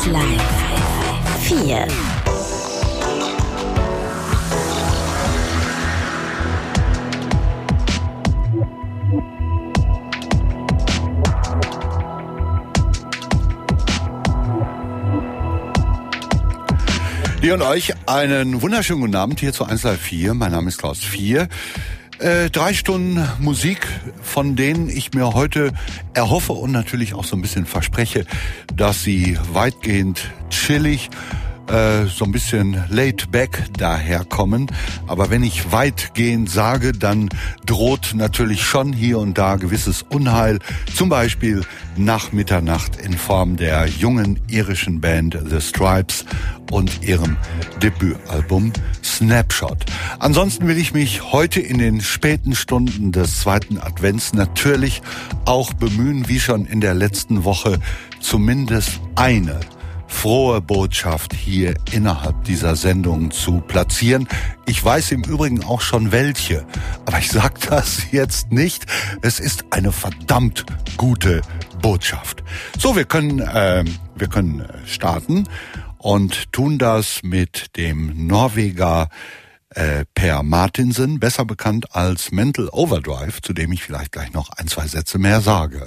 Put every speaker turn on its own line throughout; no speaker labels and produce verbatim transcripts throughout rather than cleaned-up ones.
eins Live vier.
Dir und euch einen wunderschönen guten Abend hier zu eins Live vier. Mein Name ist Klaus vier. Äh, drei Stunden Musik, von denen ich mir heute erhoffe und natürlich auch so ein bisschen verspreche, dass sie weitgehend chillig, äh, so ein bisschen laid back daherkommen. Aber wenn ich weitgehend sage, dann droht natürlich schon hier und da gewisses Unheil. Zum Beispiel nach Mitternacht in Form der jungen irischen Band The Stripes und ihrem Debütalbum Snapshot. Ansonsten will ich mich heute in den späten Stunden des zweiten Advents natürlich auch bemühen, wie schon in der letzten Woche, zumindest eine frohe Botschaft hier innerhalb dieser Sendung zu platzieren. Ich weiß im Übrigen auch schon welche, aber ich sage das jetzt nicht. Es ist eine verdammt gute Botschaft. So, wir können, äh, wir können starten und tun das mit dem Norweger äh, Per Martinsen, besser bekannt als Mental Overdrive, zu dem ich vielleicht gleich noch ein, zwei Sätze mehr sage.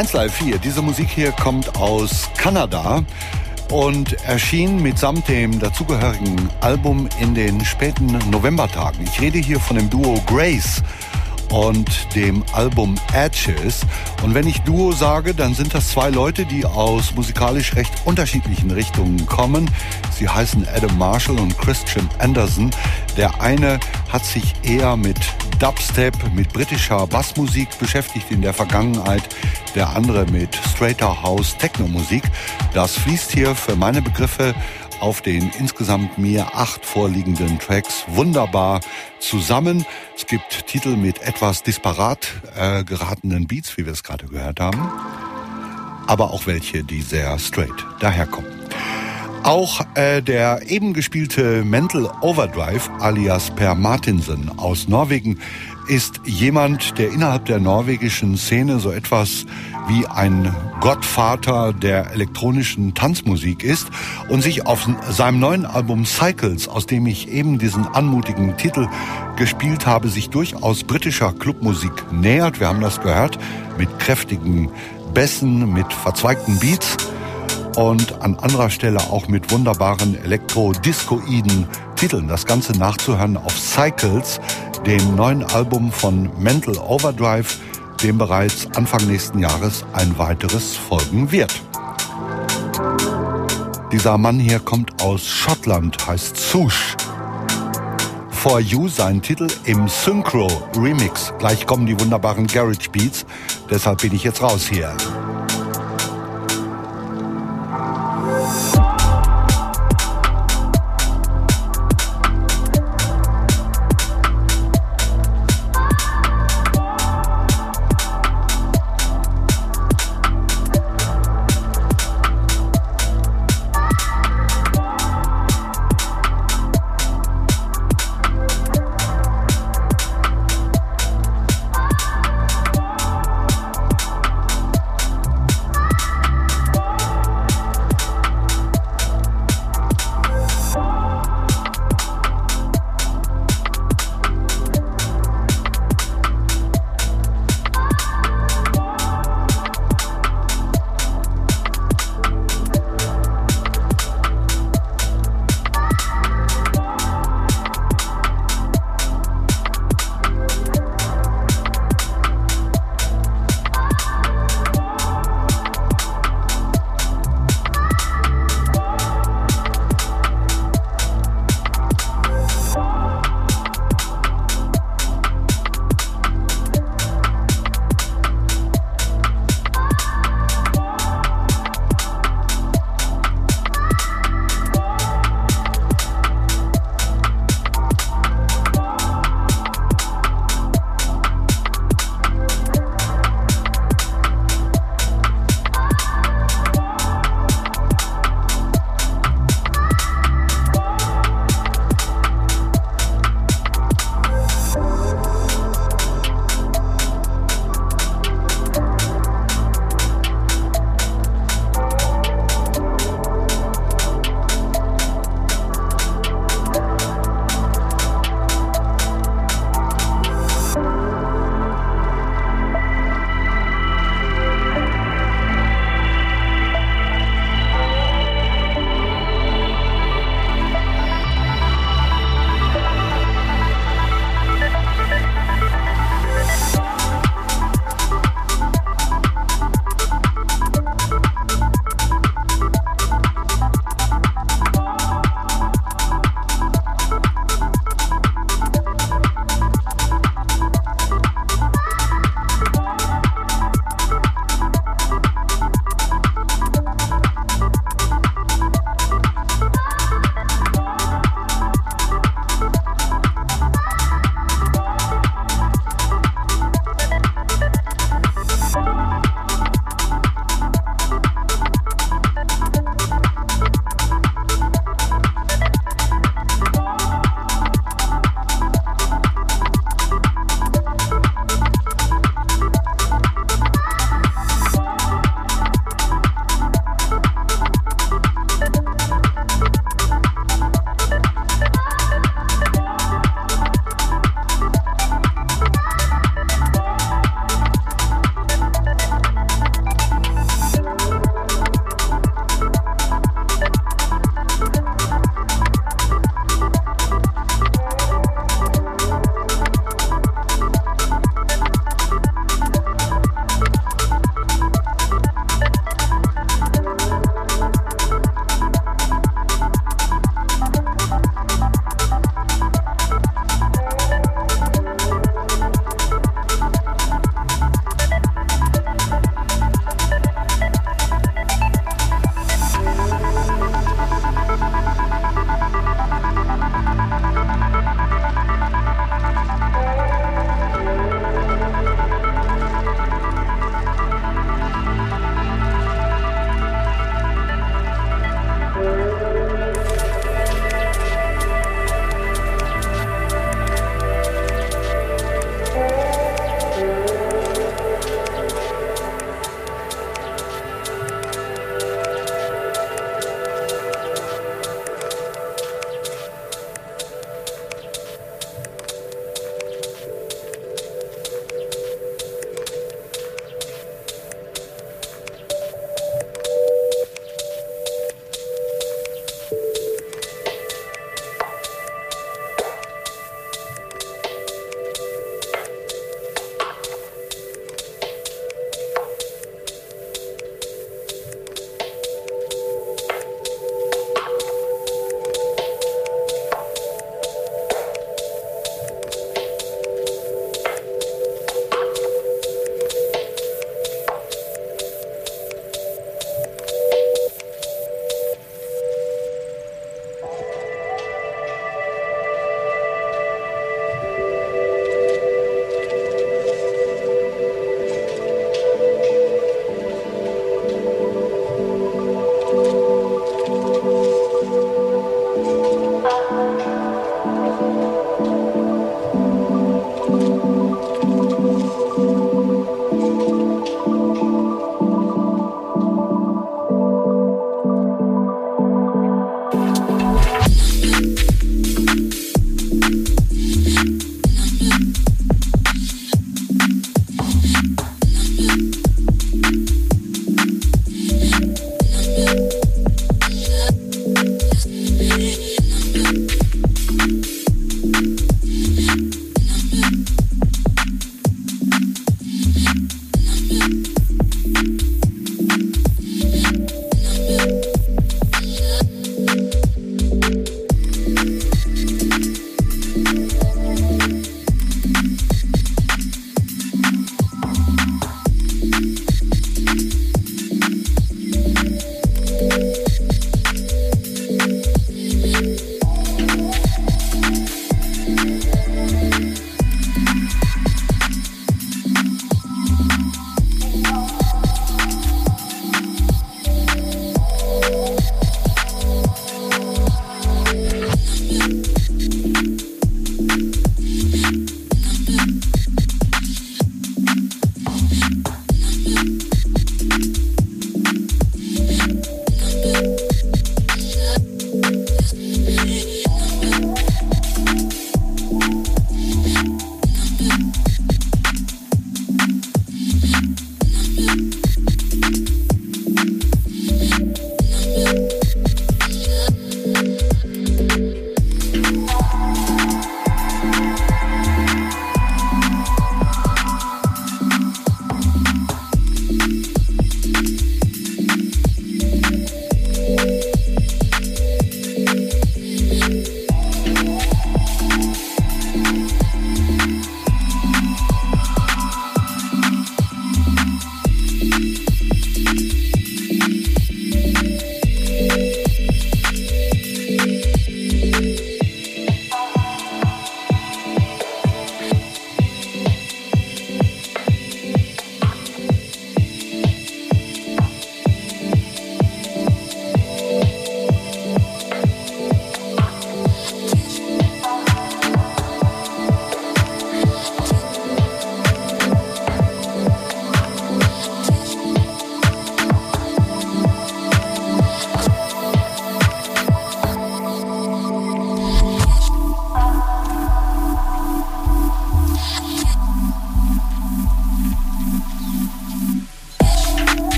eins Live vier, diese Musik hier kommt aus Kanada und erschien mitsamt dem dazugehörigen Album in den späten Novembertagen. Ich rede hier von dem Duo Grace und dem Album Edges. Und wenn ich Duo sage, dann sind das zwei Leute, die aus musikalisch recht unterschiedlichen Richtungen kommen. Sie heißen Adam Marshall und Christian Anderson. Der eine hat sich eher mit Dubstep, mit britischer Bassmusik beschäftigt in der Vergangenheit, der andere mit straighter House Techno-Musik. Das fließt hier für meine Begriffe auf den insgesamt mir acht vorliegenden Tracks wunderbar zusammen. Es gibt Titel mit etwas disparat äh, geratenen Beats, wie wir es gerade gehört haben, aber auch welche, die sehr straight daherkommen. Auch äh, der eben gespielte Mental Overdrive alias Per Martinsen aus Norwegen ist jemand, der innerhalb der norwegischen Szene so etwas wie ein Gottvater der elektronischen Tanzmusik ist und sich auf seinem neuen Album Cycles, aus dem ich eben diesen anmutigen Titel gespielt habe, sich durchaus britischer Clubmusik nähert. Wir haben das gehört, mit kräftigen Bässen, mit verzweigten Beats und an anderer Stelle auch mit wunderbaren elektro-discoiden Titeln. Das Ganze nachzuhören auf Cycles, dem neuen Album von Mental Overdrive, dem bereits Anfang nächsten Jahres ein weiteres folgen wird. Dieser Mann hier kommt aus Schottland, heißt Sush. For You, sein Titel im Synchro Remix. Gleich kommen die wunderbaren Garage Beats, deshalb bin ich jetzt raus hier.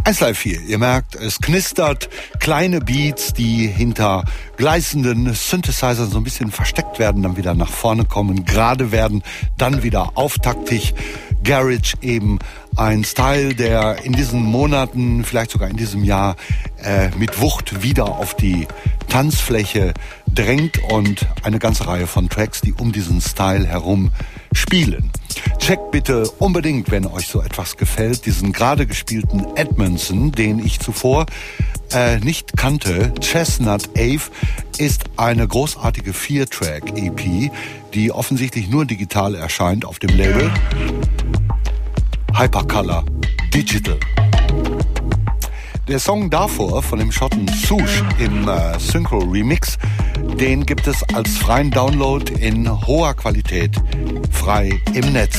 eins Live vier, ihr merkt, es knistert, kleine Beats, die hinter gleißenden Synthesizern so ein bisschen versteckt werden, dann wieder nach vorne kommen, gerade werden, dann wieder auftaktig. Garage eben ein Style, der in diesen Monaten, vielleicht sogar in diesem Jahr äh, mit Wucht wieder auf die Tanzfläche drängt und eine ganze Reihe von Tracks, die um diesen Style herum spielen. Checkt bitte unbedingt, wenn euch so etwas gefällt, diesen gerade gespielten Edmondson, den ich zuvor äh, nicht kannte. Chestnut Ave ist eine großartige vier-Track-E P, die offensichtlich nur digital erscheint auf dem Label Hypercolor Digital. Der Song davor von dem Schotten Sush im äh, Synchro Remix, den gibt es als freien Download in hoher Qualität frei im Netz.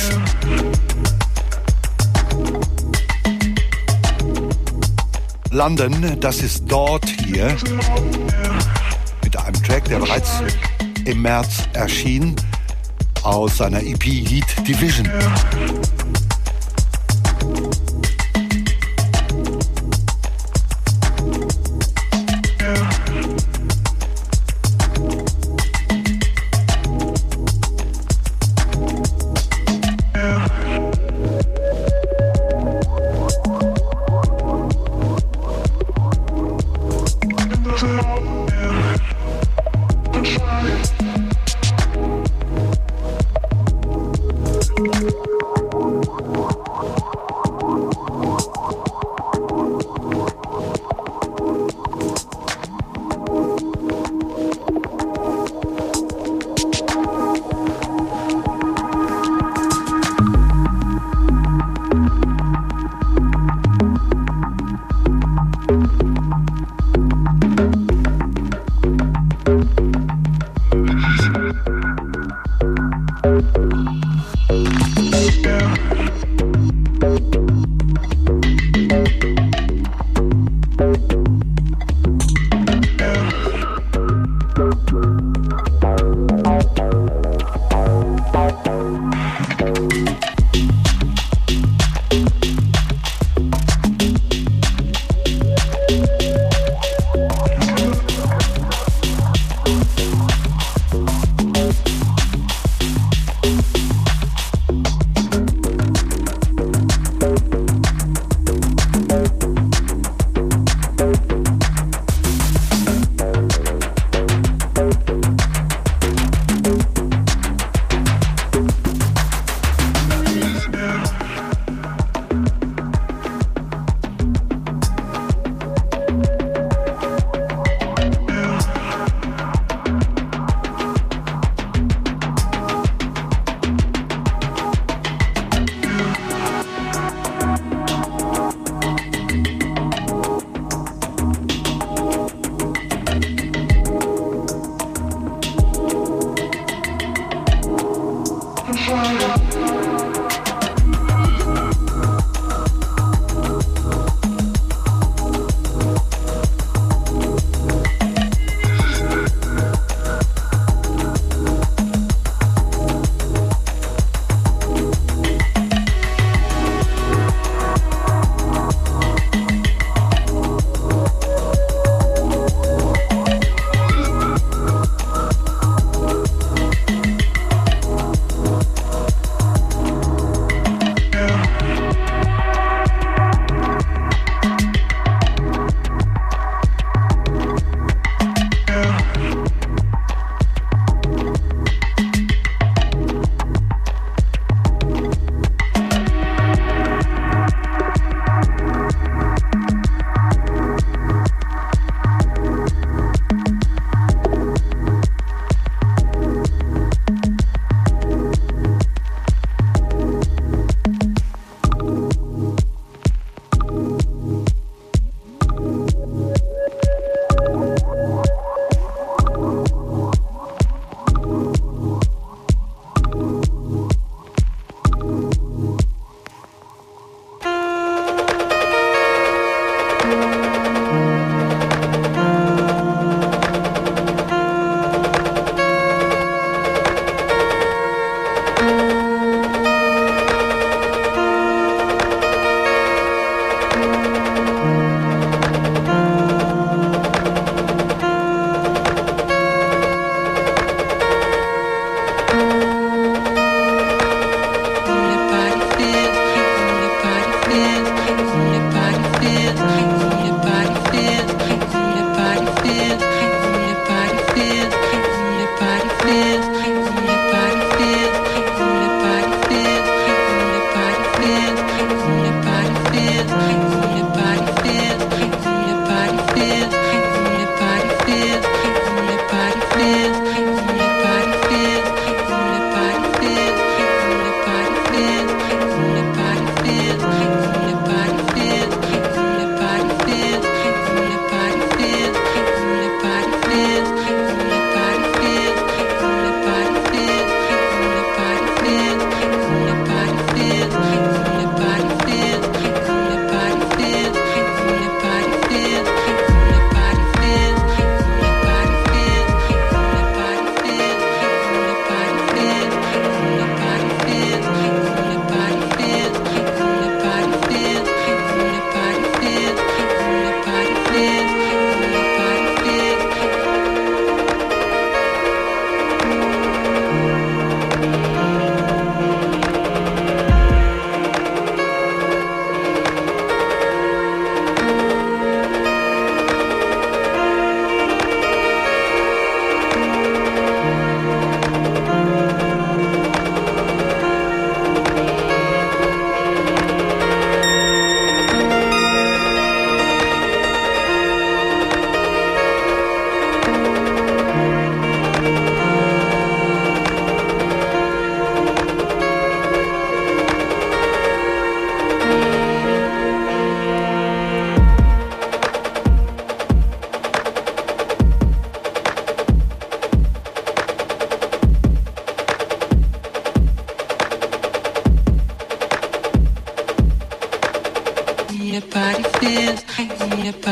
London, das ist dort hier mit einem Track, der bereits im März erschien, aus seiner E P Heat Division.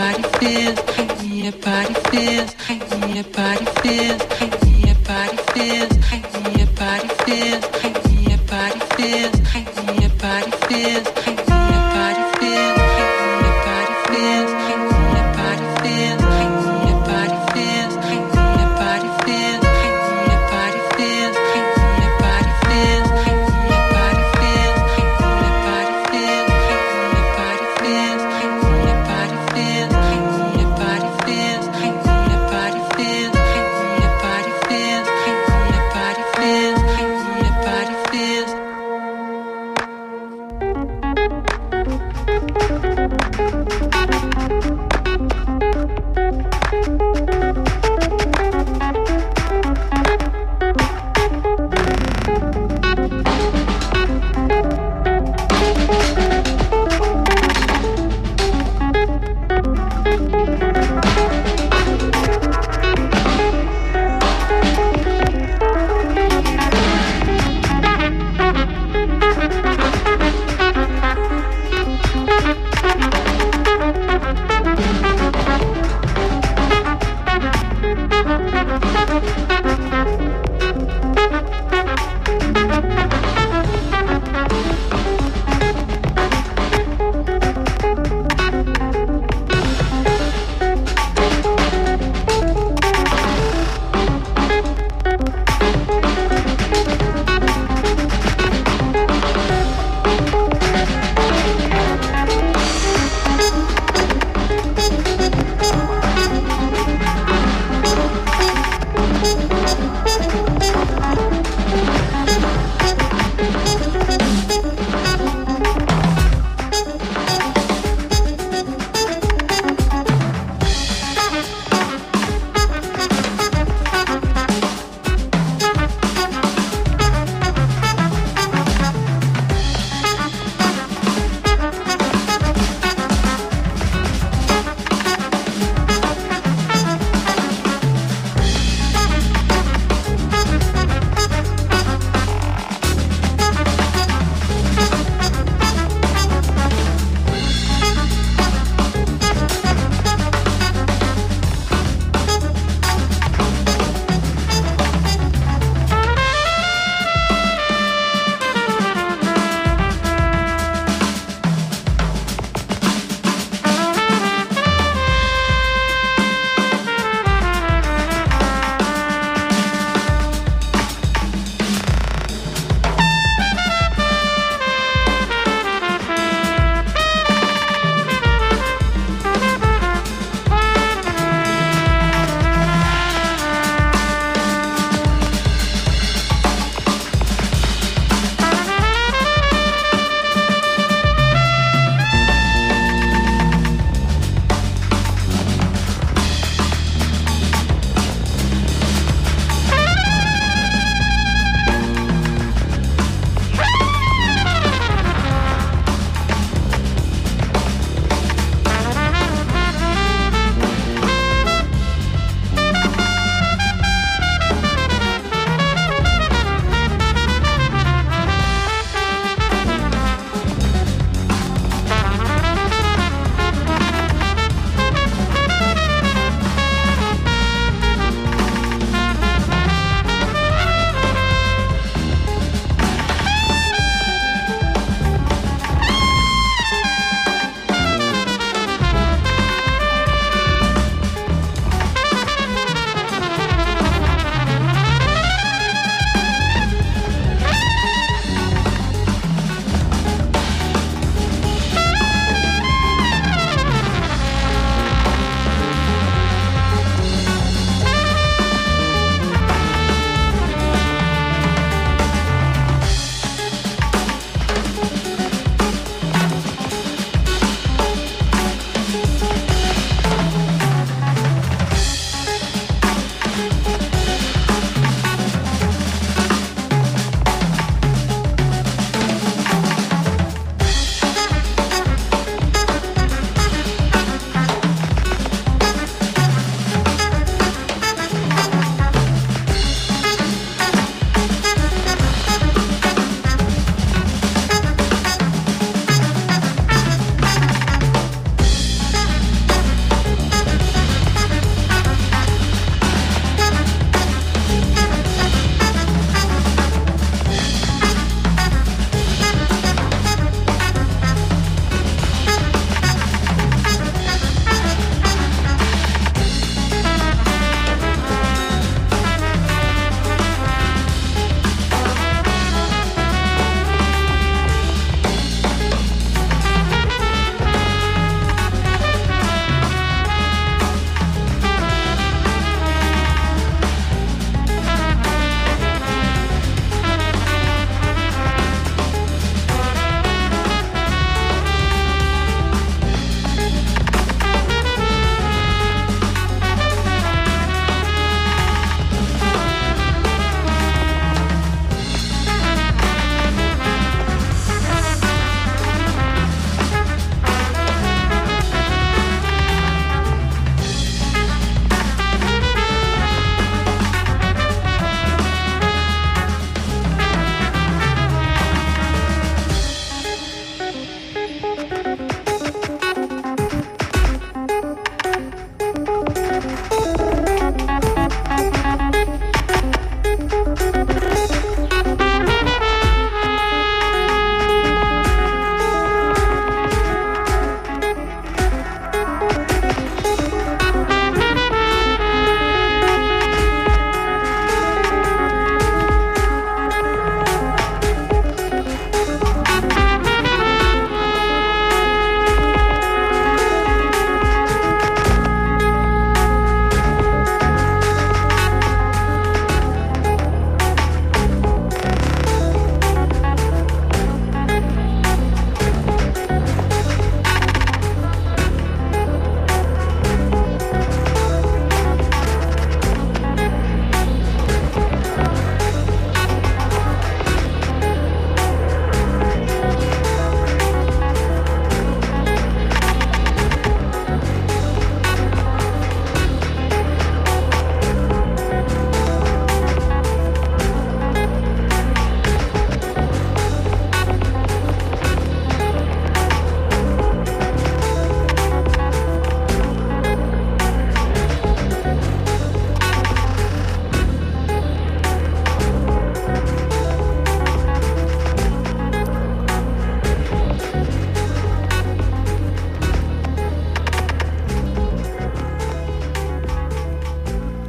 Thank you.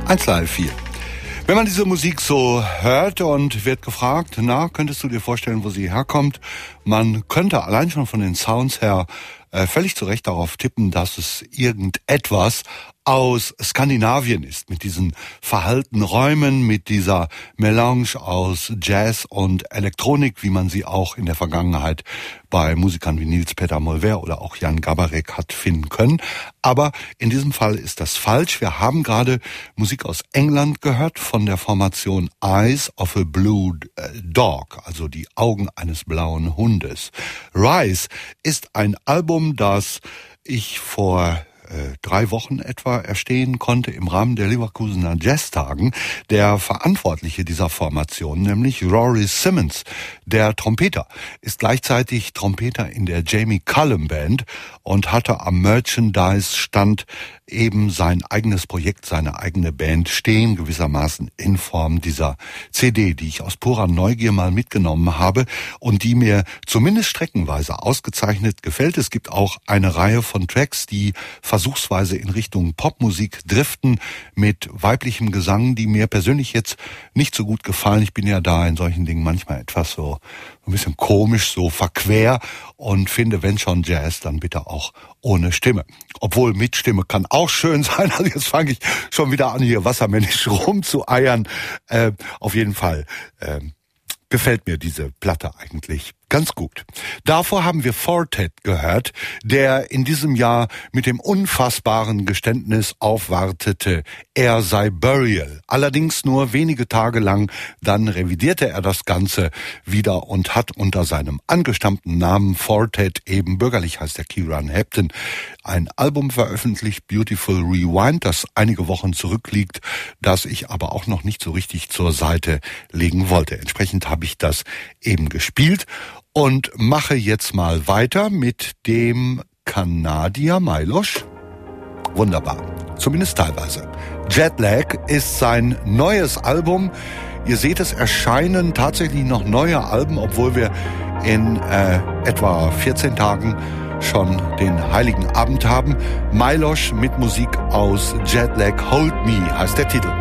eins Live vier. Wenn man diese Musik so hört und wird gefragt, na, könntest du dir vorstellen, wo sie herkommt? Man könnte allein schon von den Sounds her äh, völlig zu Recht darauf tippen, dass es irgendetwas aus Skandinavien ist, mit diesen verhallten Räumen, mit dieser Melange aus Jazz und Elektronik, wie man sie auch in der Vergangenheit bei Musikern wie Nils Peter Molvær oder auch Jan Garbarek hat finden können. Aber in diesem Fall ist das falsch. Wir haben gerade Musik aus England gehört von der Formation Eyes of a Blue Dog, also die Augen eines blauen Hundes. Rise ist ein Album, das ich vor Äh, drei Wochen etwa erstehen konnte im Rahmen der Leverkusener Jazztagen. Der Verantwortliche dieser Formation, nämlich Rory Simmons, der Trompeter, ist gleichzeitig Trompeter in der Jamie Cullum Band und hatte am Merchandise-Stand eben sein eigenes Projekt, seine eigene Band stehen, gewissermaßen in Form dieser C D, die ich aus purer Neugier mal mitgenommen habe und die mir zumindest streckenweise ausgezeichnet gefällt. Es gibt auch eine Reihe von Tracks, die versuchsweise in Richtung Popmusik driften mit weiblichem Gesang, die mir persönlich jetzt nicht so gut gefallen. Ich bin ja da in solchen Dingen manchmal etwas so ein bisschen komisch, so verquer und finde, wenn schon Jazz, dann bitte auch ohne Stimme. Obwohl mit Stimme kann auch schön sein. Also jetzt fange ich schon wieder an, hier wassermännisch rumzueiern. Äh, auf jeden Fall äh, gefällt mir diese Platte eigentlich ganz gut. Davor haben wir Fortet gehört, der in diesem Jahr mit dem unfassbaren Geständnis aufwartete, er sei Burial. Allerdings nur wenige Tage lang, dann revidierte er das Ganze wieder und hat unter seinem angestammten Namen Fortet, eben bürgerlich heißt der Kieran Hepton, ein Album veröffentlicht, Beautiful Rewind, das einige Wochen zurückliegt, das ich aber auch noch nicht so richtig zur Seite legen wollte. Entsprechend habe ich das eben gespielt und mache jetzt mal weiter mit dem Kanadier Miloš. Wunderbar, zumindest teilweise. Jetlag ist sein neues Album. Ihr seht, es erscheinen tatsächlich noch neue Alben, obwohl wir in äh, etwa vierzehn Tagen schon den Heiligen Abend haben. Miloš mit Musik aus Jetlag, Hold Me heißt der Titel.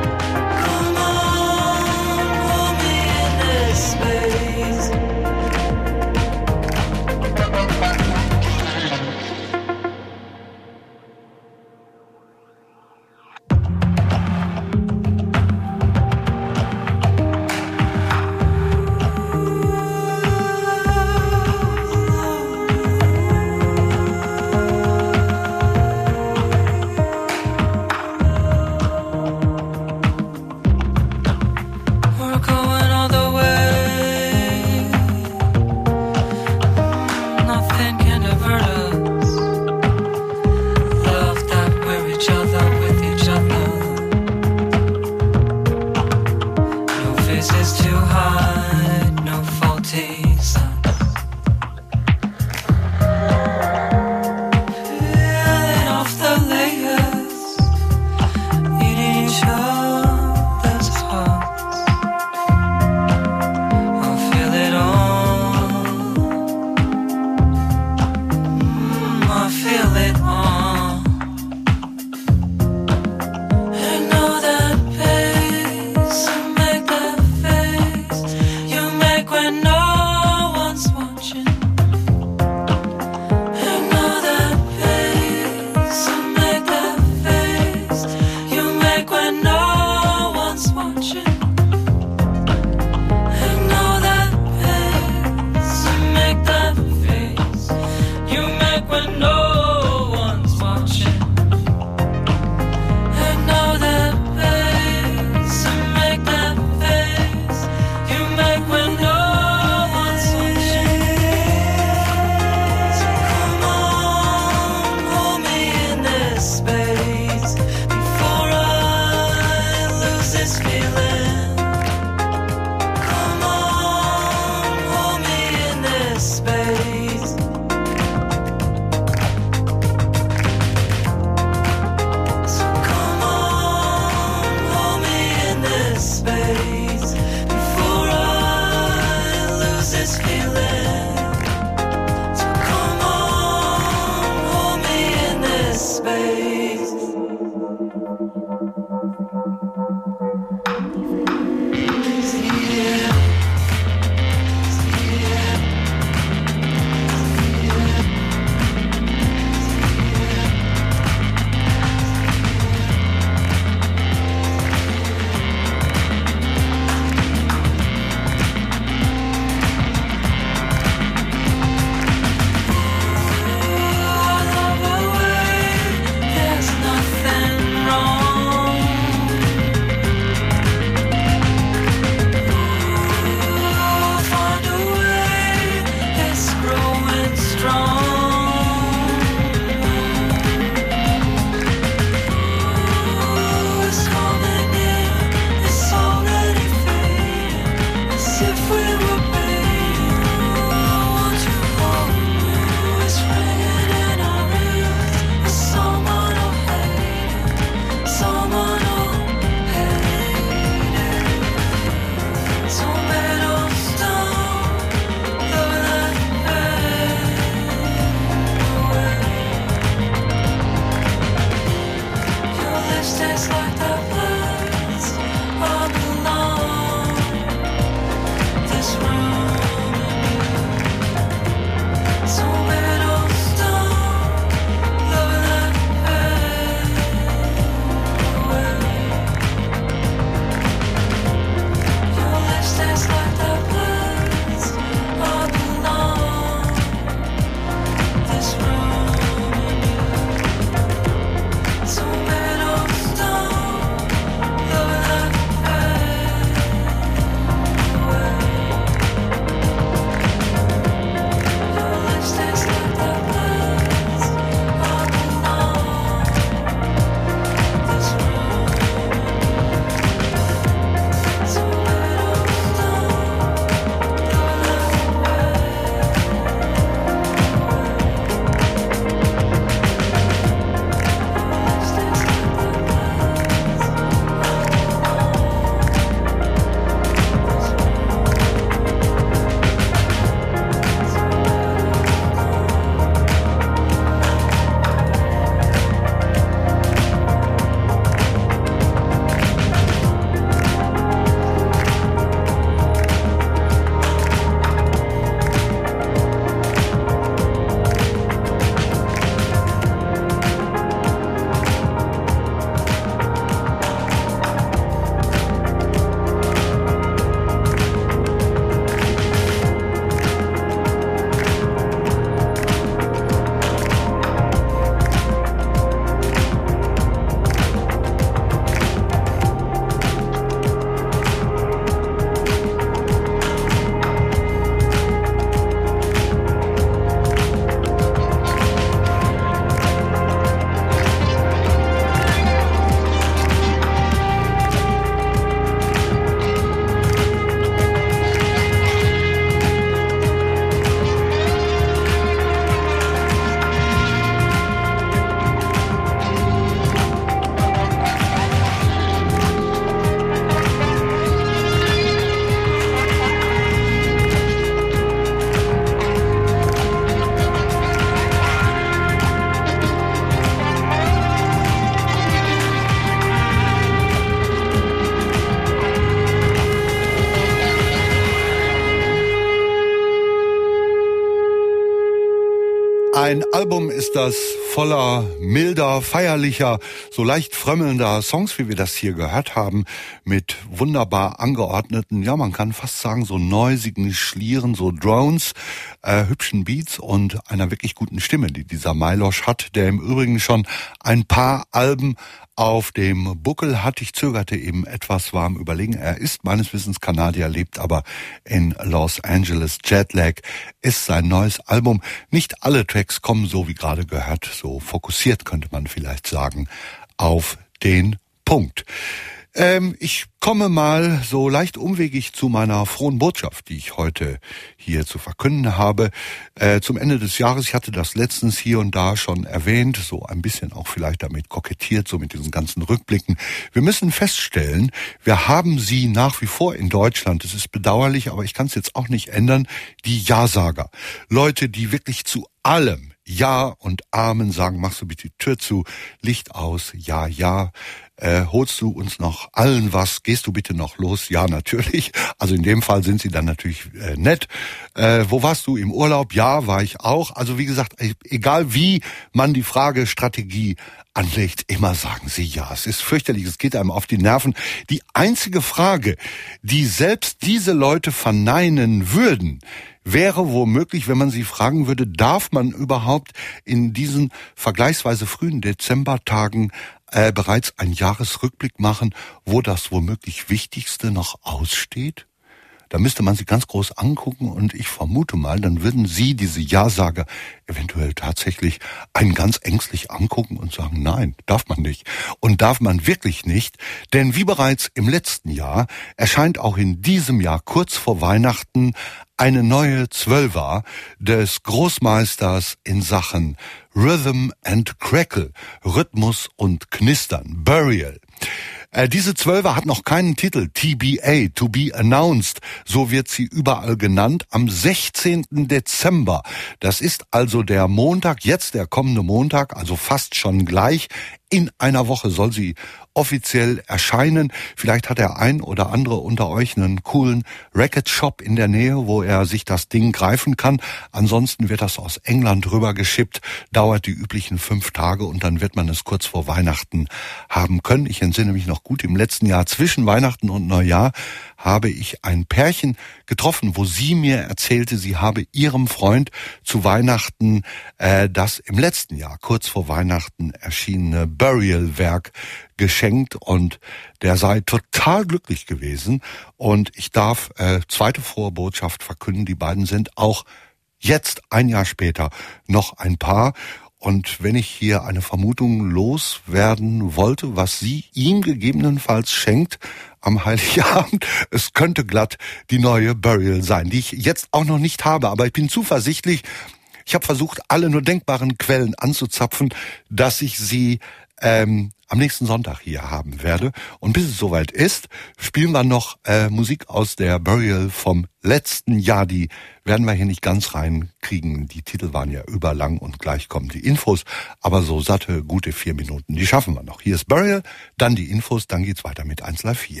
Ein Album ist das voller milder, feierlicher, so leicht frömmelnder Songs, wie wir das hier gehört haben, mit wunderbar angeordneten, ja man kann fast sagen so neusigen Schlieren, so Drones, äh, hübschen Beats und einer wirklich guten Stimme, die dieser Miloš hat, der im Übrigen schon ein paar Alben auf dem Buckel hat. Ich zögerte eben etwas, war am Überlegen. Er ist meines Wissens Kanadier, lebt aber in Los Angeles. Jetlag ist sein neues Album. Nicht alle Tracks kommen so, wie gerade gehört, so fokussiert, könnte man vielleicht sagen, auf den Punkt. Ähm, ich komme mal so leicht umwegig zu meiner frohen Botschaft, die ich heute hier zu verkünden habe. Äh, zum Ende des Jahres, ich hatte das letztens hier und da schon erwähnt, so ein bisschen auch vielleicht damit kokettiert, so mit diesen ganzen Rückblicken. Wir müssen feststellen, wir haben sie nach wie vor in Deutschland. Es ist bedauerlich, aber ich kann es jetzt auch nicht ändern, die Ja-Sager. Leute, die wirklich zu allem Ja und Amen sagen, machst du bitte die Tür zu, Licht aus, ja, ja. Äh, holst du uns noch allen was? Gehst du bitte noch los? Ja, natürlich. Also in dem Fall sind sie dann natürlich äh, nett. Äh, wo warst du im Urlaub? Ja, war ich auch. Also wie gesagt, egal wie man die Fragestrategie anlegt, immer sagen sie ja. Es ist fürchterlich, es geht einem auf die Nerven. Die einzige Frage, die selbst diese Leute verneinen würden, wäre womöglich, wenn man sie fragen würde, darf man überhaupt in diesen vergleichsweise frühen Dezembertagen äh, bereits einen Jahresrückblick machen, wo das womöglich Wichtigste noch aussteht? Da müsste man sie ganz groß angucken und ich vermute mal, dann würden sie, diese Ja-Sager, eventuell tatsächlich einen ganz ängstlich angucken und sagen, nein, darf man nicht. Und darf man wirklich nicht, denn wie bereits im letzten Jahr erscheint auch in diesem Jahr kurz vor Weihnachten eine neue Zwölfer des Großmeisters in Sachen Rhythm and Crackle, Rhythmus und Knistern, Burial. Äh, diese Zwölfer hat noch keinen Titel, T B A, To Be Announced, so wird sie überall genannt, am sechzehnten Dezember. Das ist also der Montag, jetzt der kommende Montag, also fast schon gleich. In einer Woche soll sie offiziell erscheinen. Vielleicht hat der ein oder andere unter euch einen coolen Record-Shop in der Nähe, wo er sich das Ding greifen kann. Ansonsten wird das aus England rüber geschippt, dauert die üblichen fünf Tage und dann wird man es kurz vor Weihnachten haben können. Ich entsinne mich noch gut, im letzten Jahr zwischen Weihnachten und Neujahr habe ich ein Pärchen getroffen, wo sie mir erzählte, sie habe ihrem Freund zu Weihnachten äh, das im letzten Jahr, kurz vor Weihnachten erschienene Burial-Werk geschenkt und der sei total glücklich gewesen. Und ich darf äh, zweite Vorbotschaft verkünden, die beiden sind auch jetzt, ein Jahr später, noch ein Paar. Und wenn ich hier eine Vermutung loswerden wollte, was sie ihm gegebenenfalls schenkt am Heiligabend, es könnte glatt die neue Burial sein, die ich jetzt auch noch nicht habe. Aber ich bin zuversichtlich, ich habe versucht, alle nur denkbaren Quellen anzuzapfen, dass ich sie ähm, am nächsten Sonntag hier haben werde. Und bis es soweit ist, spielen wir noch äh, Musik aus der Burial vom letzten Jahr. Die werden wir hier nicht ganz reinkriegen. Die Titel waren ja überlang und gleich kommen die Infos. Aber so satte, gute vier Minuten, die schaffen wir noch. Hier ist Burial, dann die Infos, dann geht's weiter mit eins Live vier.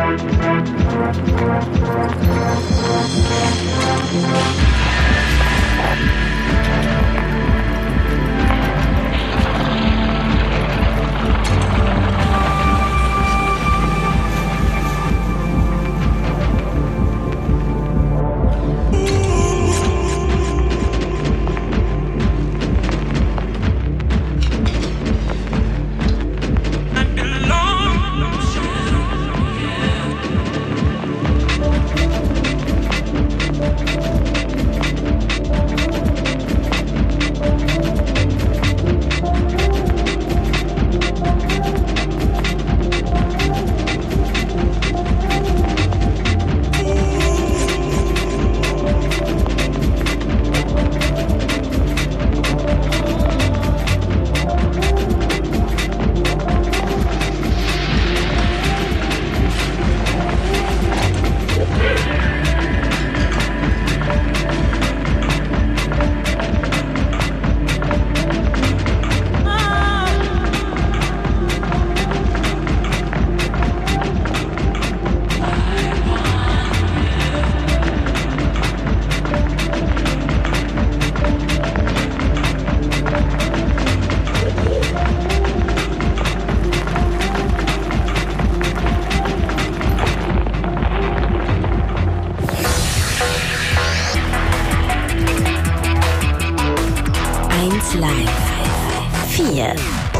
vier.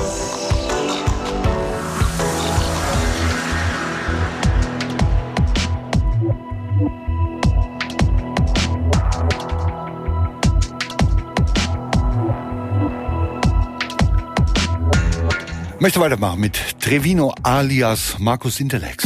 Möchte weitermachen mit Trevino alias Markus Intelex.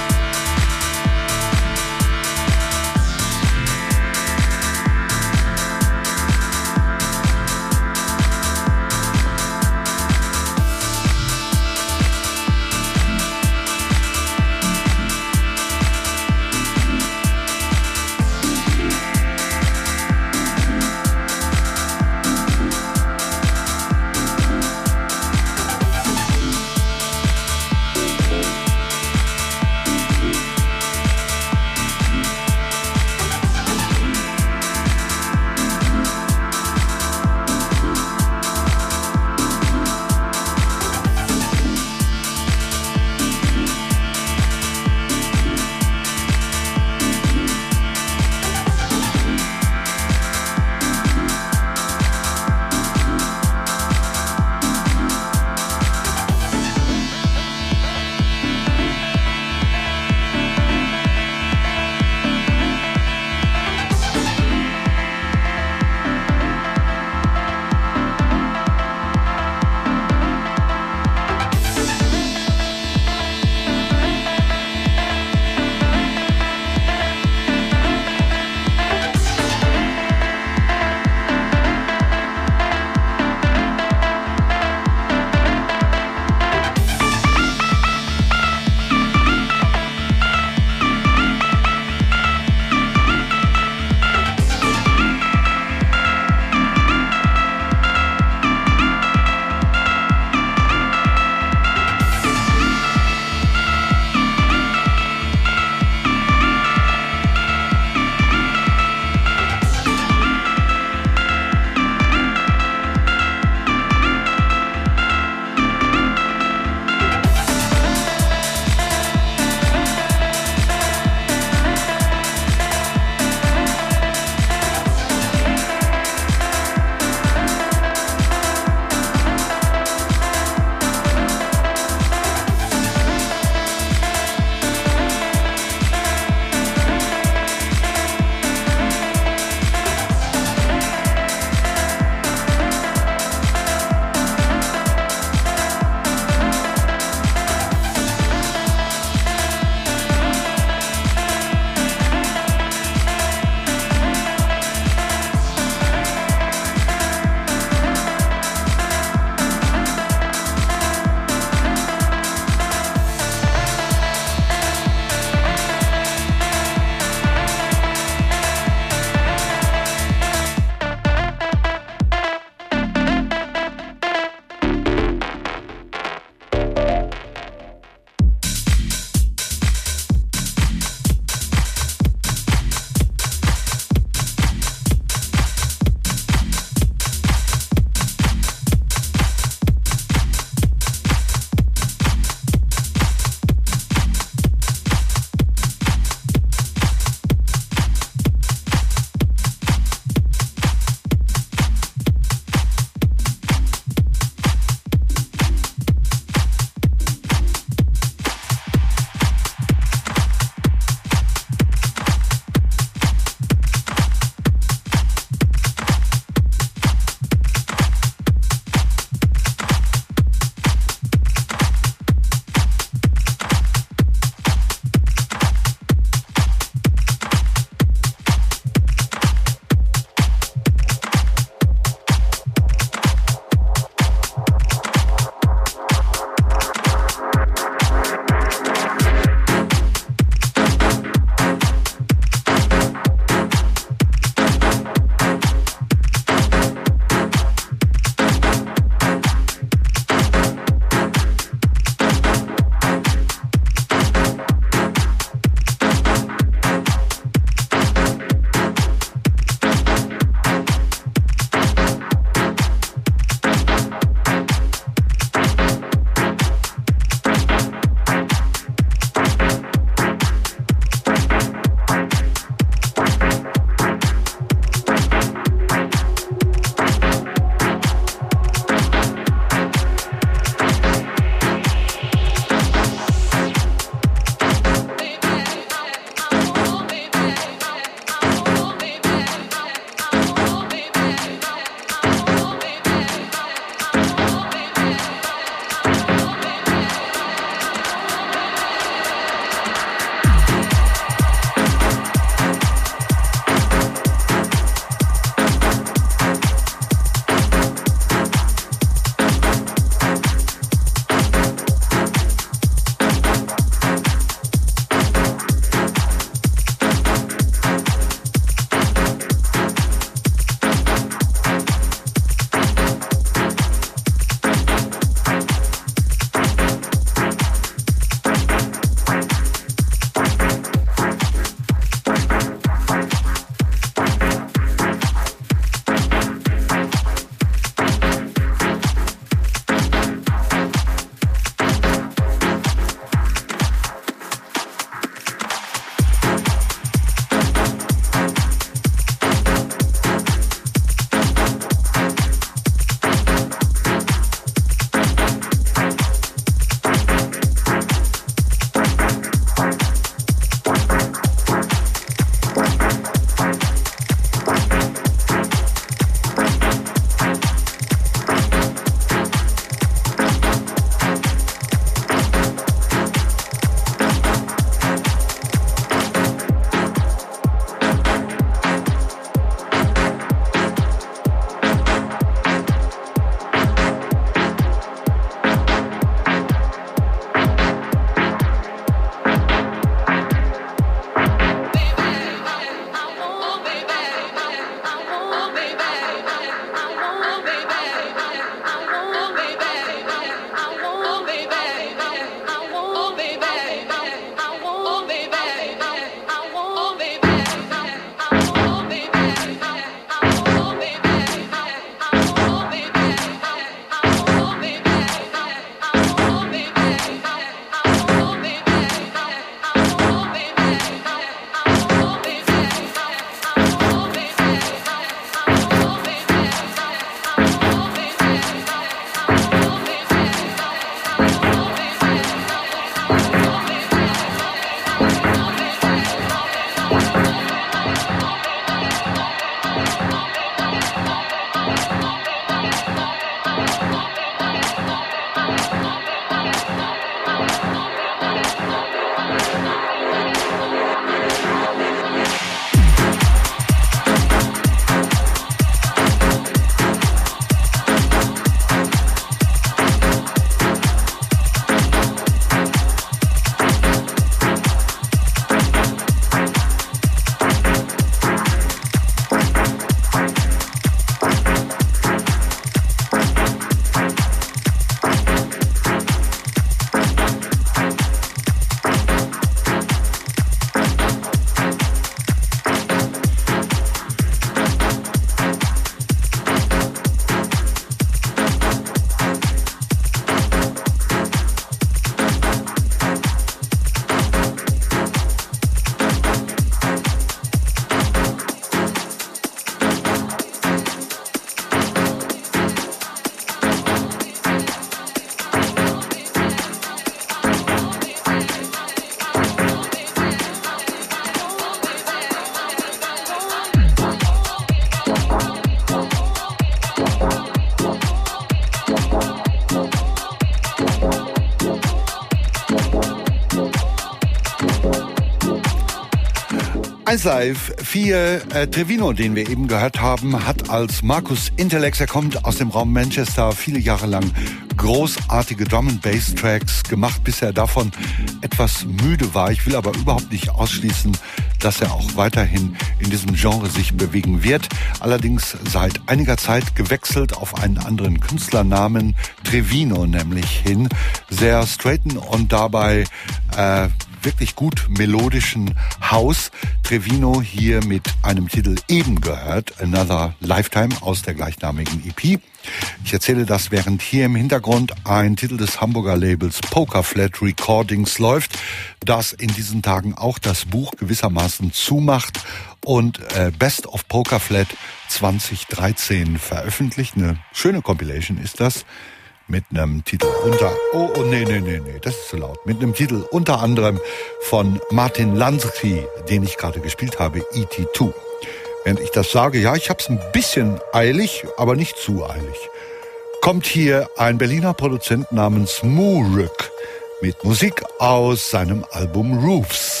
eins Live vier, äh, Trevino, den wir eben gehört haben, hat als Markus Intelex, er kommt aus dem Raum Manchester, viele Jahre lang großartige Drum and Bass Tracks gemacht, bis er davon etwas müde war. Ich will aber überhaupt nicht ausschließen, dass er auch weiterhin in diesem Genre sich bewegen wird. Allerdings seit einiger Zeit gewechselt auf einen anderen Künstlernamen, Trevino nämlich hin. Sehr straighten und dabei äh, wirklich gut melodischen House. Trevino hier mit einem Titel eben gehört, Another Lifetime aus der gleichnamigen E P. Ich erzähle das, während hier im Hintergrund ein Titel des Hamburger Labels Pokerflat Recordings läuft, das in diesen Tagen auch das Buch gewissermaßen zumacht und äh, Best of Pokerflat zwanzig dreizehn veröffentlicht. Eine schöne Compilation ist das. Mit einem Titel unter, oh, oh, nee, nee, nee, nee, das ist zu laut. Mit einem Titel unter anderem von Martin Lansky, den ich gerade gespielt habe, E T zwei. Während ich das sage, ja, ich hab's ein bisschen eilig, aber nicht zu eilig. Kommt hier ein Berliner Produzent namens Muruk mit Musik aus seinem Album Roofs.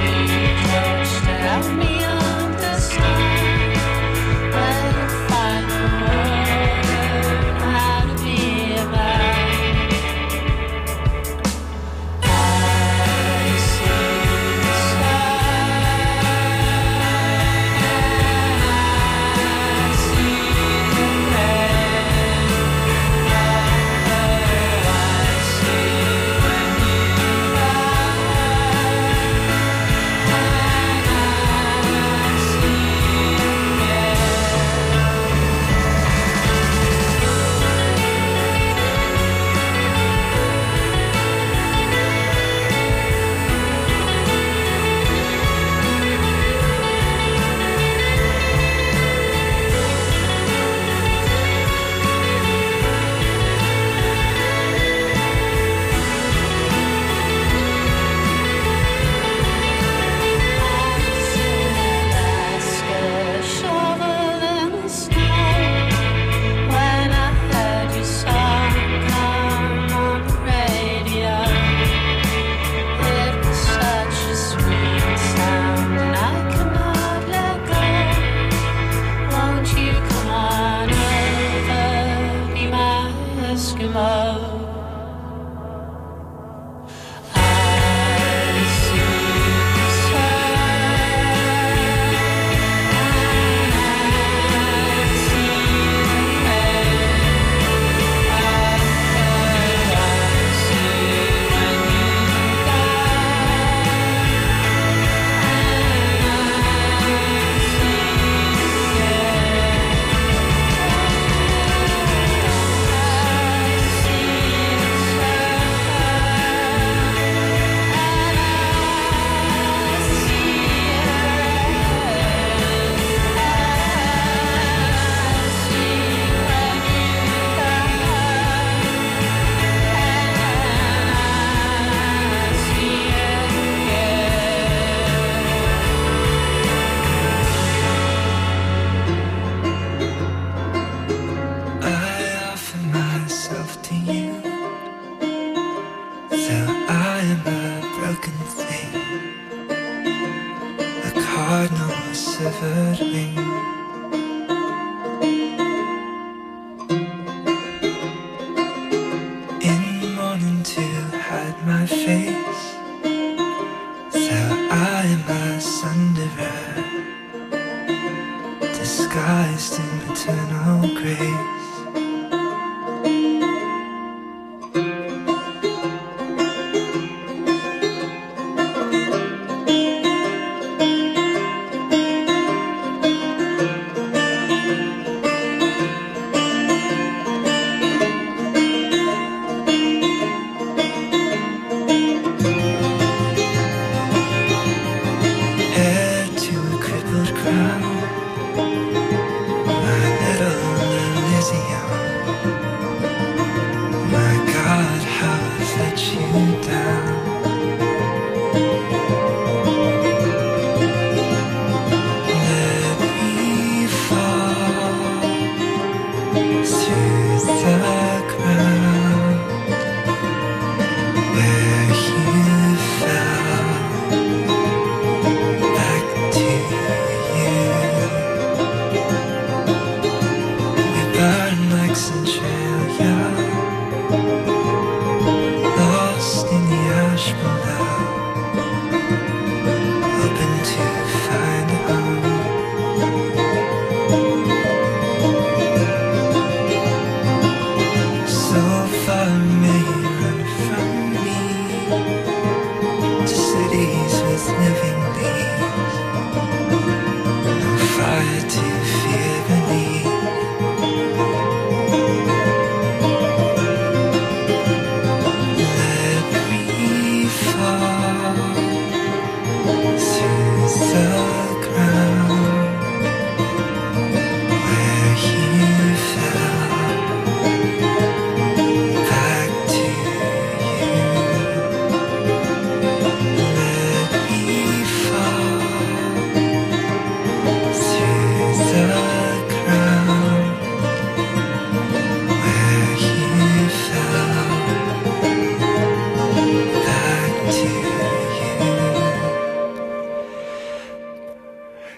My little Lizzie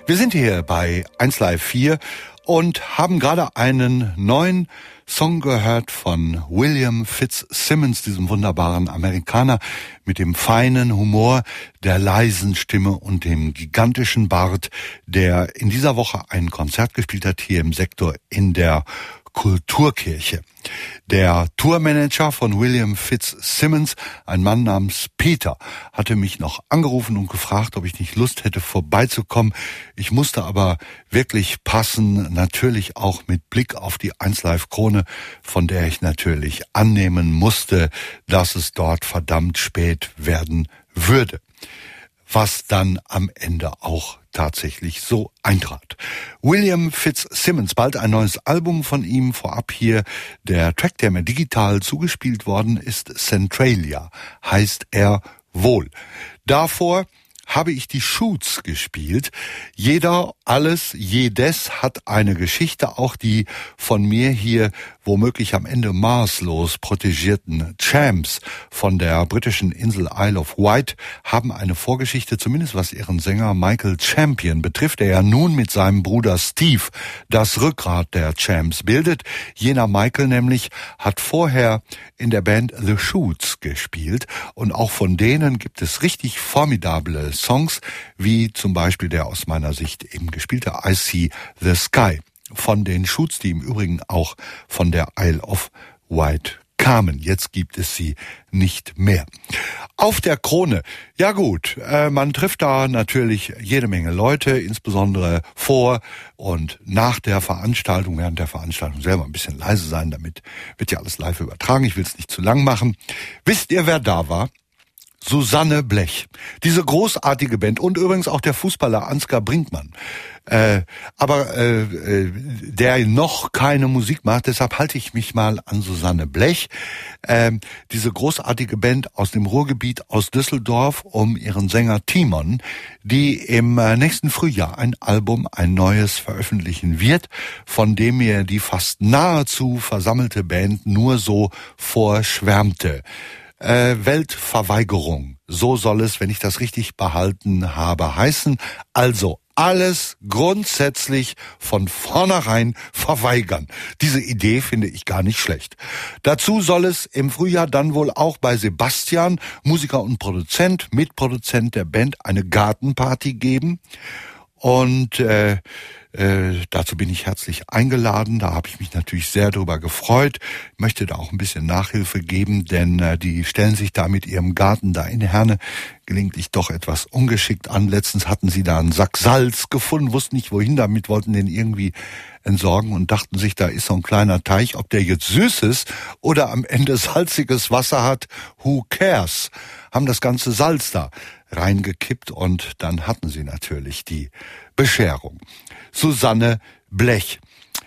Wir sind hier bei eins Live vier und haben gerade einen neuen Song gehört von William Fitzsimmons, diesem wunderbaren Amerikaner mit dem feinen Humor, der leisen Stimme und dem gigantischen Bart, der in dieser Woche ein Konzert gespielt hat hier im Sektor in der Kulturkirche. Der Tourmanager von William Fitzsimmons, ein Mann namens Peter, hatte mich noch angerufen und gefragt, ob ich nicht Lust hätte, vorbeizukommen. Ich musste aber wirklich passen, natürlich auch mit Blick auf die eins Live Krone, von der ich natürlich annehmen musste, dass es dort verdammt spät werden würde. Was dann am Ende auch tatsächlich so eintrat. William Fitzsimmons, bald ein neues Album von ihm, vorab hier der Track, der mir digital zugespielt worden ist, Centralia, heißt er wohl. Davor habe ich die Shoots gespielt. Jeder, alles, jedes hat eine Geschichte, auch die von mir hier womöglich am Ende maßlos protegierten Champs von der britischen Insel Isle of Wight haben eine Vorgeschichte, zumindest was ihren Sänger Michael Champion betrifft, der ja nun mit seinem Bruder Steve das Rückgrat der Champs bildet. Jener Michael nämlich hat vorher in der Band The Shoots gespielt und auch von denen gibt es richtig formidable Songs, wie zum Beispiel der aus meiner Sicht eben gespielte I See the Sky von den Shoots, die im Übrigen auch von der Isle of Wight kamen. Jetzt gibt es sie nicht mehr. Auf der Krone, ja gut, äh, man trifft da natürlich jede Menge Leute, insbesondere vor und nach der Veranstaltung, während der Veranstaltung selber ein bisschen leise sein, damit wird ja alles live übertragen, ich will es nicht zu lang machen. Wisst ihr, wer da war? Susanne Blech, diese großartige Band und übrigens auch der Fußballer Ansgar Brinkmann, äh, aber äh, äh, der noch keine Musik macht, deshalb halte ich mich mal an Susanne Blech, äh, diese großartige Band aus dem Ruhrgebiet aus Düsseldorf um ihren Sänger Timon, die im äh, nächsten Frühjahr ein Album, ein neues veröffentlichen wird, von dem mir die fast nahezu versammelte Band nur so vorschwärmte. Äh, Weltverweigerung, so soll es, wenn ich das richtig behalten habe, heißen. Also alles grundsätzlich von vornherein verweigern. Diese Idee finde ich gar nicht schlecht. Dazu soll es im Frühjahr dann wohl auch bei Sebastian, Musiker und Produzent, Mitproduzent der Band, eine Gartenparty geben. Und äh, äh, dazu bin ich herzlich eingeladen. Da habe ich mich natürlich sehr drüber gefreut. Ich möchte da auch ein bisschen Nachhilfe geben, denn äh, die stellen sich da mit ihrem Garten da in Herne gelegentlich doch etwas ungeschickt an. Letztens hatten sie da einen Sack Salz gefunden, wussten nicht wohin damit, wollten den irgendwie entsorgen und dachten sich, da ist so ein kleiner Teich, ob der jetzt süß ist oder am Ende salziges Wasser hat, who cares? Haben das ganze Salz da reingekippt und dann hatten sie natürlich die Bescherung. Susanne Blech.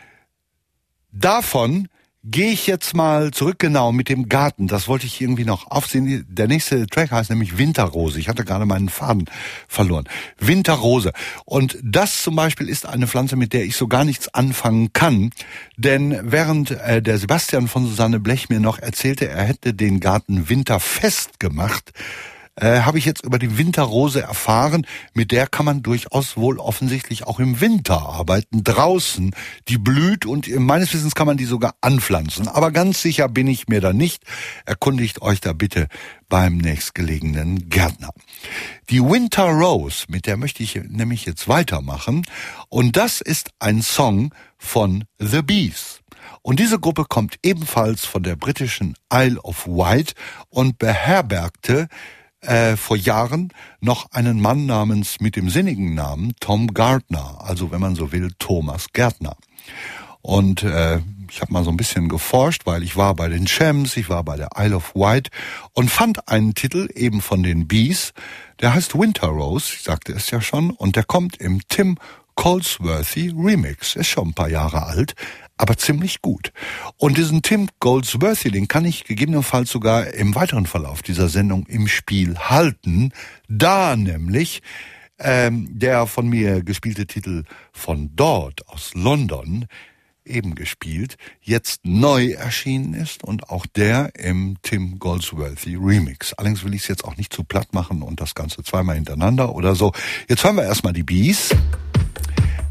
Davon gehe ich jetzt mal zurück, genau, mit dem Garten. Das wollte ich irgendwie noch aufsehen. Der nächste Track heißt nämlich Winterrose. Ich hatte gerade meinen Faden verloren. Winterrose. Und das zum Beispiel ist eine Pflanze, mit der ich so gar nichts anfangen kann. Denn während äh, der Sebastian von Susanne Blech mir noch erzählte, er hätte den Garten winterfest gemacht, Äh, habe ich jetzt über die Winterrose erfahren, mit der kann man durchaus wohl offensichtlich auch im Winter arbeiten, draußen, die blüht und meines Wissens kann man die sogar anpflanzen, aber ganz sicher bin ich mir da nicht, erkundigt euch da bitte beim nächstgelegenen Gärtner. Die Winter Rose, mit der möchte ich nämlich jetzt weitermachen und das ist ein Song von The Bees. Und diese Gruppe kommt ebenfalls von der britischen Isle of Wight und beherbergte Äh, vor Jahren noch einen Mann namens mit dem sinnigen Namen Tom Gardner, also wenn man so will, Thomas Gärtner. Und äh, ich habe mal so ein bisschen geforscht, weil ich war bei den Champs, ich war bei der Isle of Wight und fand einen Titel eben von den Bees, der heißt Winter Rose, ich sagte es ja schon, und der kommt im Tim Goldsworthy Remix, ist schon ein paar Jahre alt, aber ziemlich gut. Und diesen Tim Goldsworthy, den kann ich gegebenenfalls sogar im weiteren Verlauf dieser Sendung im Spiel halten, da nämlich ähm, der von mir gespielte Titel von dort, aus London, eben gespielt, jetzt neu erschienen ist und auch der im Tim Goldsworthy Remix. Allerdings will ich es jetzt auch nicht zu platt machen und das Ganze zweimal hintereinander oder so. Jetzt hören wir erstmal die Bees.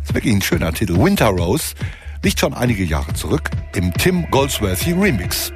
Das ist wirklich ein schöner Titel. Winter Rose liegt schon einige Jahre zurück im Tim Goldsworthy Remix.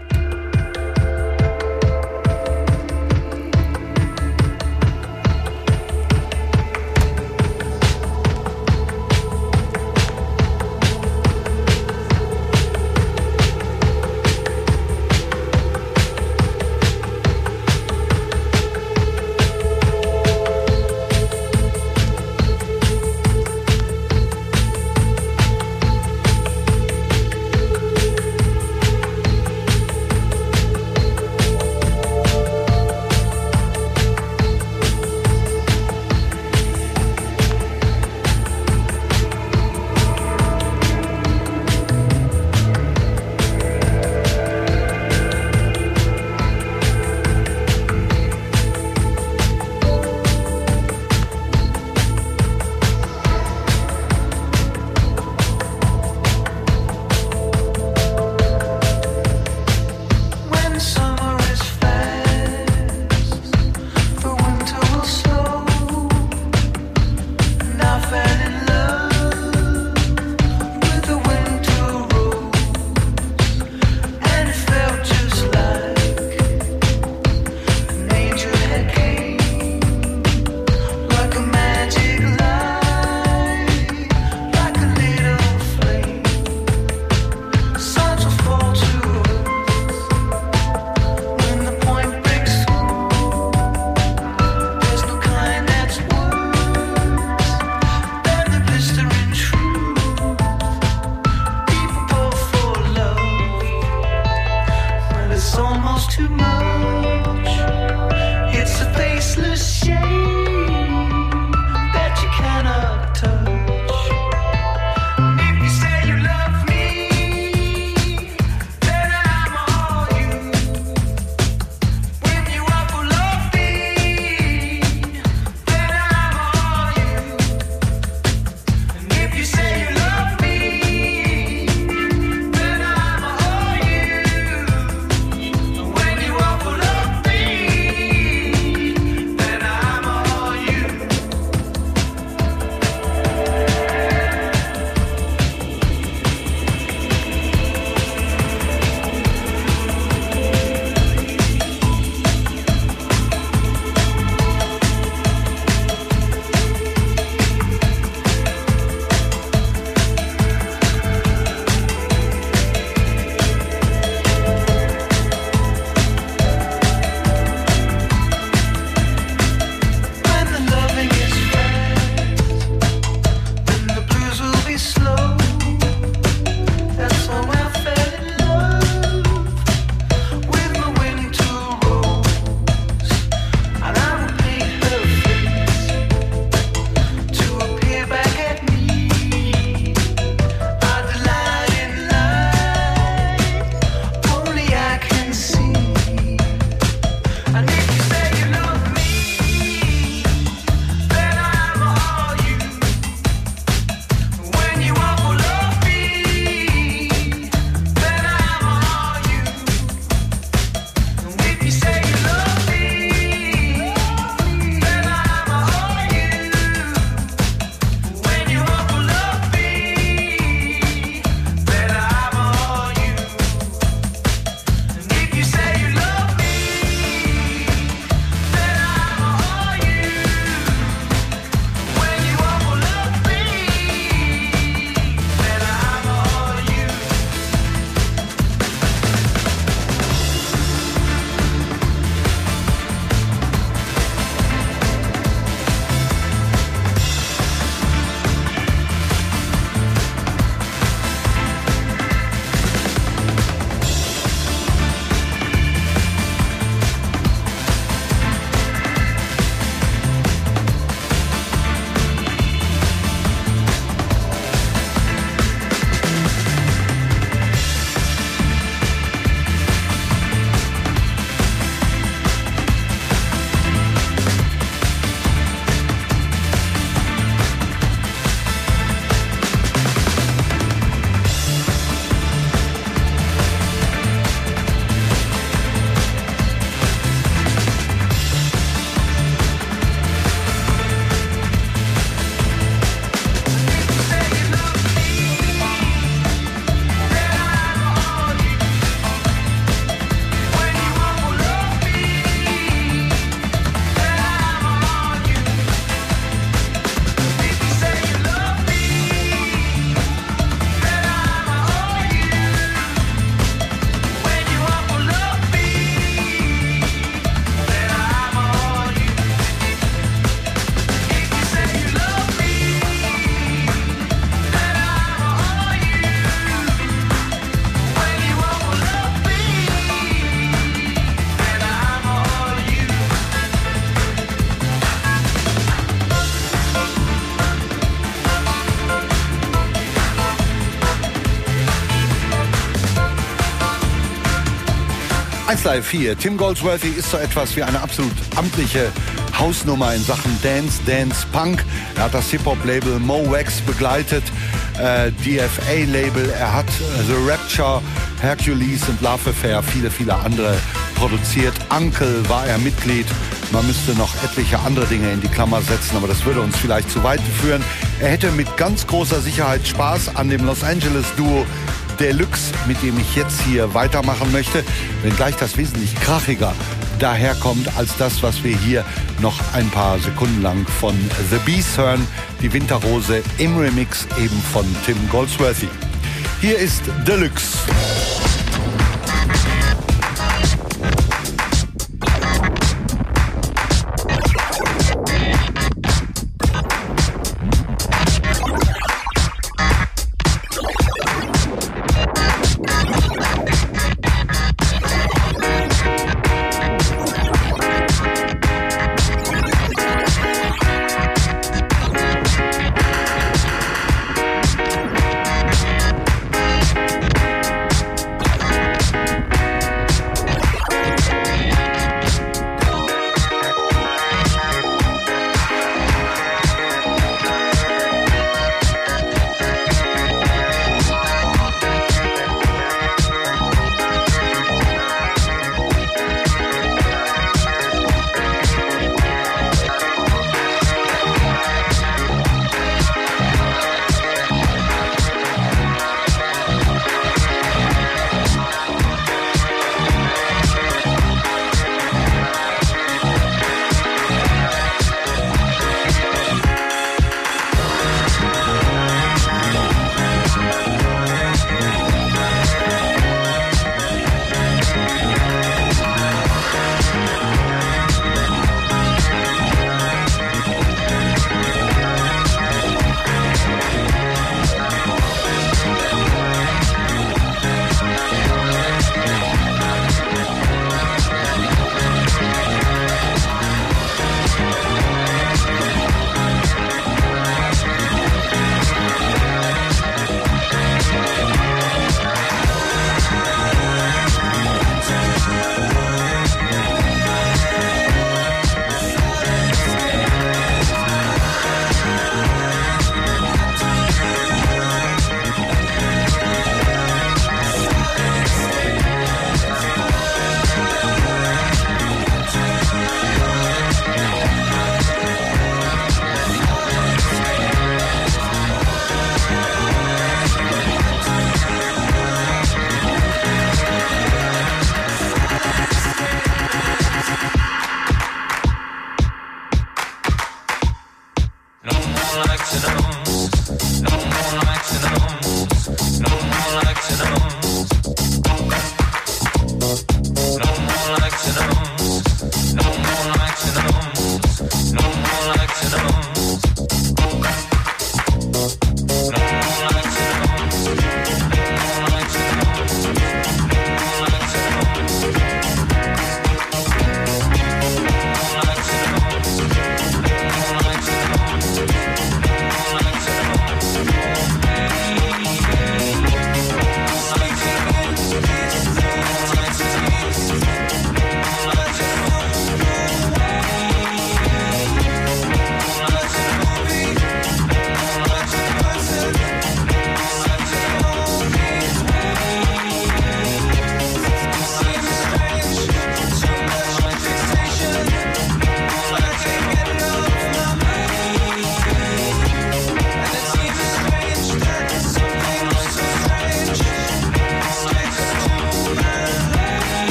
eins Live vier. Tim Goldsworthy ist so etwas wie eine absolut amtliche Hausnummer in Sachen Dance, Dance, Punk. Er hat das Hip-Hop-Label Mo Wax begleitet, äh, D F A-Label. Er hat äh, The Rapture, Hercules und Love Affair, viele, viele andere produziert. Uncle war er Mitglied. Man müsste noch etliche andere Dinge in die Klammer setzen, aber das würde uns vielleicht zu weit führen. Er hätte mit ganz großer Sicherheit Spaß an dem Los Angeles-Duo Deluxe, mit dem ich jetzt hier weitermachen möchte, wenngleich das wesentlich krachiger daherkommt als das, was wir hier noch ein paar Sekunden lang von The Beast hören. Die Winterrose im Remix eben von Tim Goldsworthy. Hier ist Deluxe.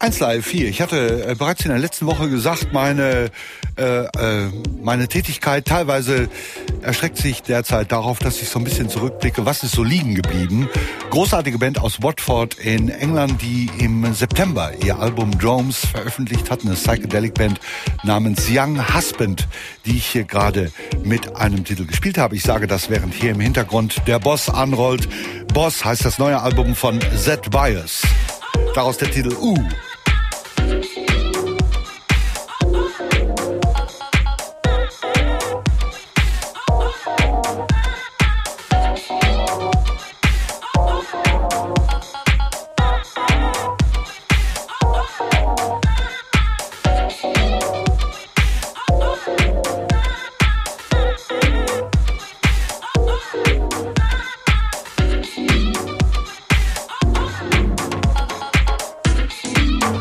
eins Live vier. Ich hatte äh, bereits in der letzten Woche gesagt, meine äh, äh, meine Tätigkeit teilweise erstreckt sich derzeit darauf, dass ich so ein bisschen zurückblicke, was ist so liegen geblieben. Großartige Band aus Watford in England, die im September ihr Album Drones veröffentlicht hat, eine Psychedelic Band namens Young Husband, die ich hier gerade mit einem Titel gespielt habe. Ich sage das, während hier im Hintergrund der Boss anrollt. Boss heißt das neue Album von Zed Bias. Daraus der Titel Uh.
We'll be right back.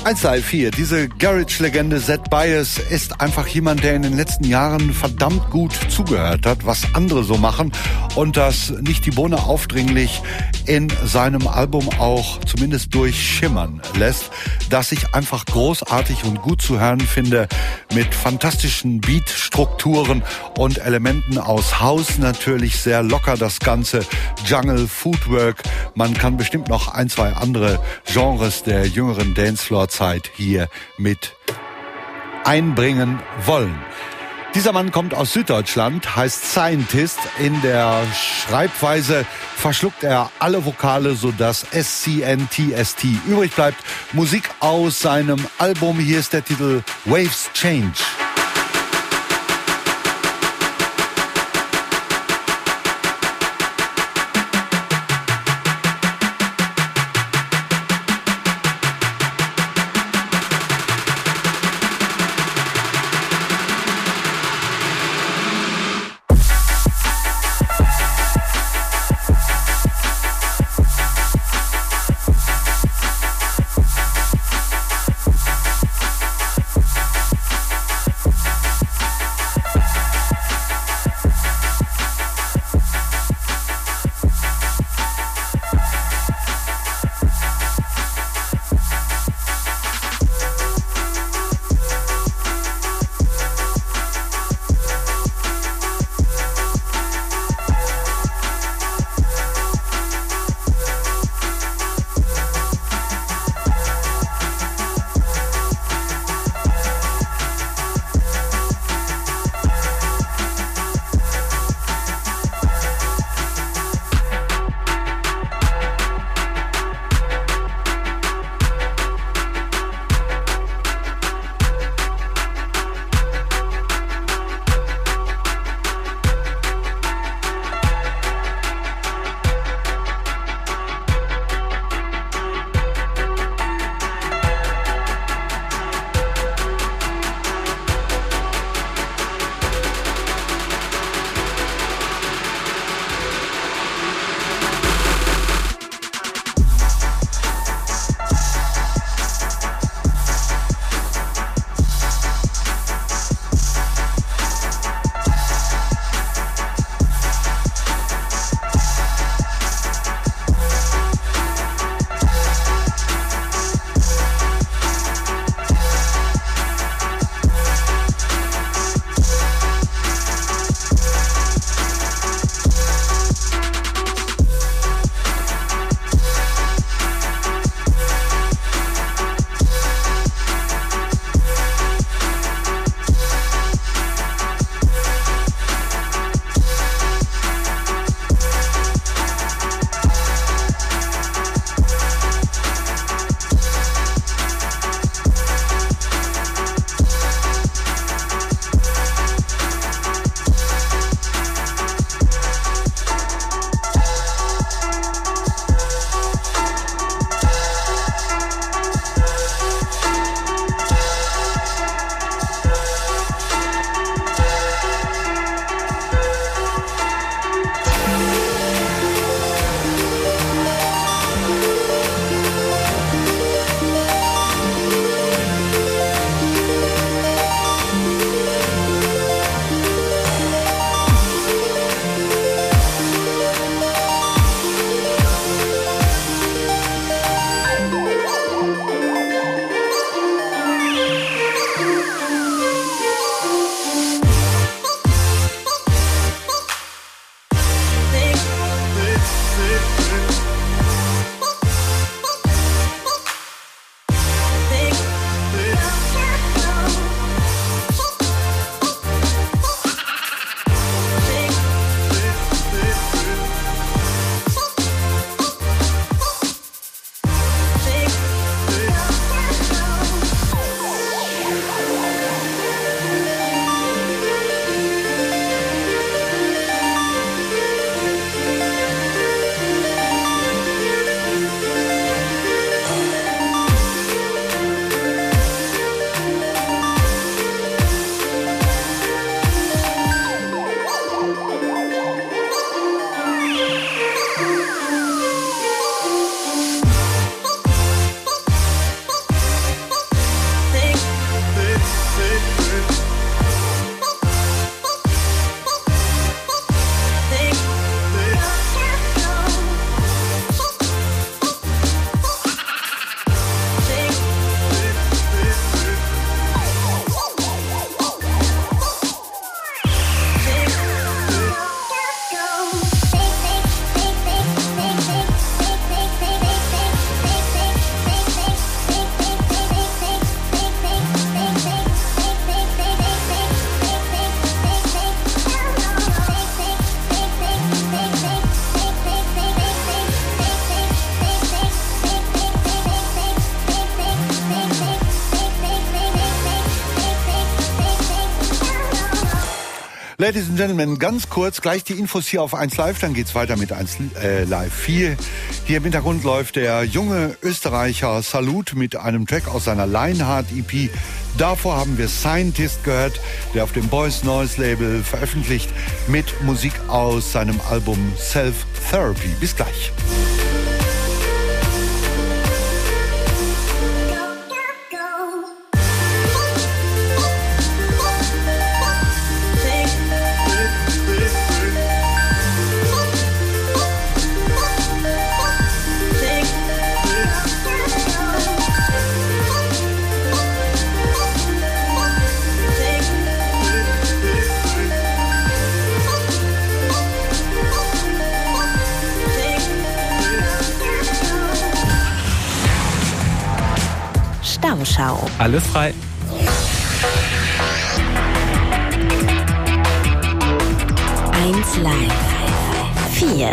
eins drei vier, diese Garage-Legende Zed Bias ist einfach jemand, der in den letzten Jahren verdammt gut zugehört hat, was andere so machen und das nicht die Bohne aufdringlich in seinem Album auch zumindest durchschimmern lässt, das ich einfach großartig und gut zu hören finde, mit fantastischen Beatstrukturen und Elementen aus House, natürlich sehr locker das Ganze, Jungle, Footwork, man kann bestimmt noch ein, zwei andere Genres der jüngeren Dancefloor-Zeit hier mit einbringen wollen. Dieser Mann kommt aus Süddeutschland, heißt Scientist. In der Schreibweise verschluckt er alle Vokale, sodass S C N T S T übrig bleibt. Musik aus seinem Album, hier ist der Titel Waves Change. Ladies and Gentlemen, ganz kurz, gleich die Infos hier auf eins Live, dann geht's weiter mit eins äh, Live vier. Hier im Hintergrund läuft der junge Österreicher Salut mit einem Track aus seiner Lionheart-E P. Davor haben wir Scientist gehört, der auf dem Boys Noise Label veröffentlicht, mit Musik aus seinem Album Self Therapy. Bis gleich.
Stauschau.
Alles frei.
eins Live vier.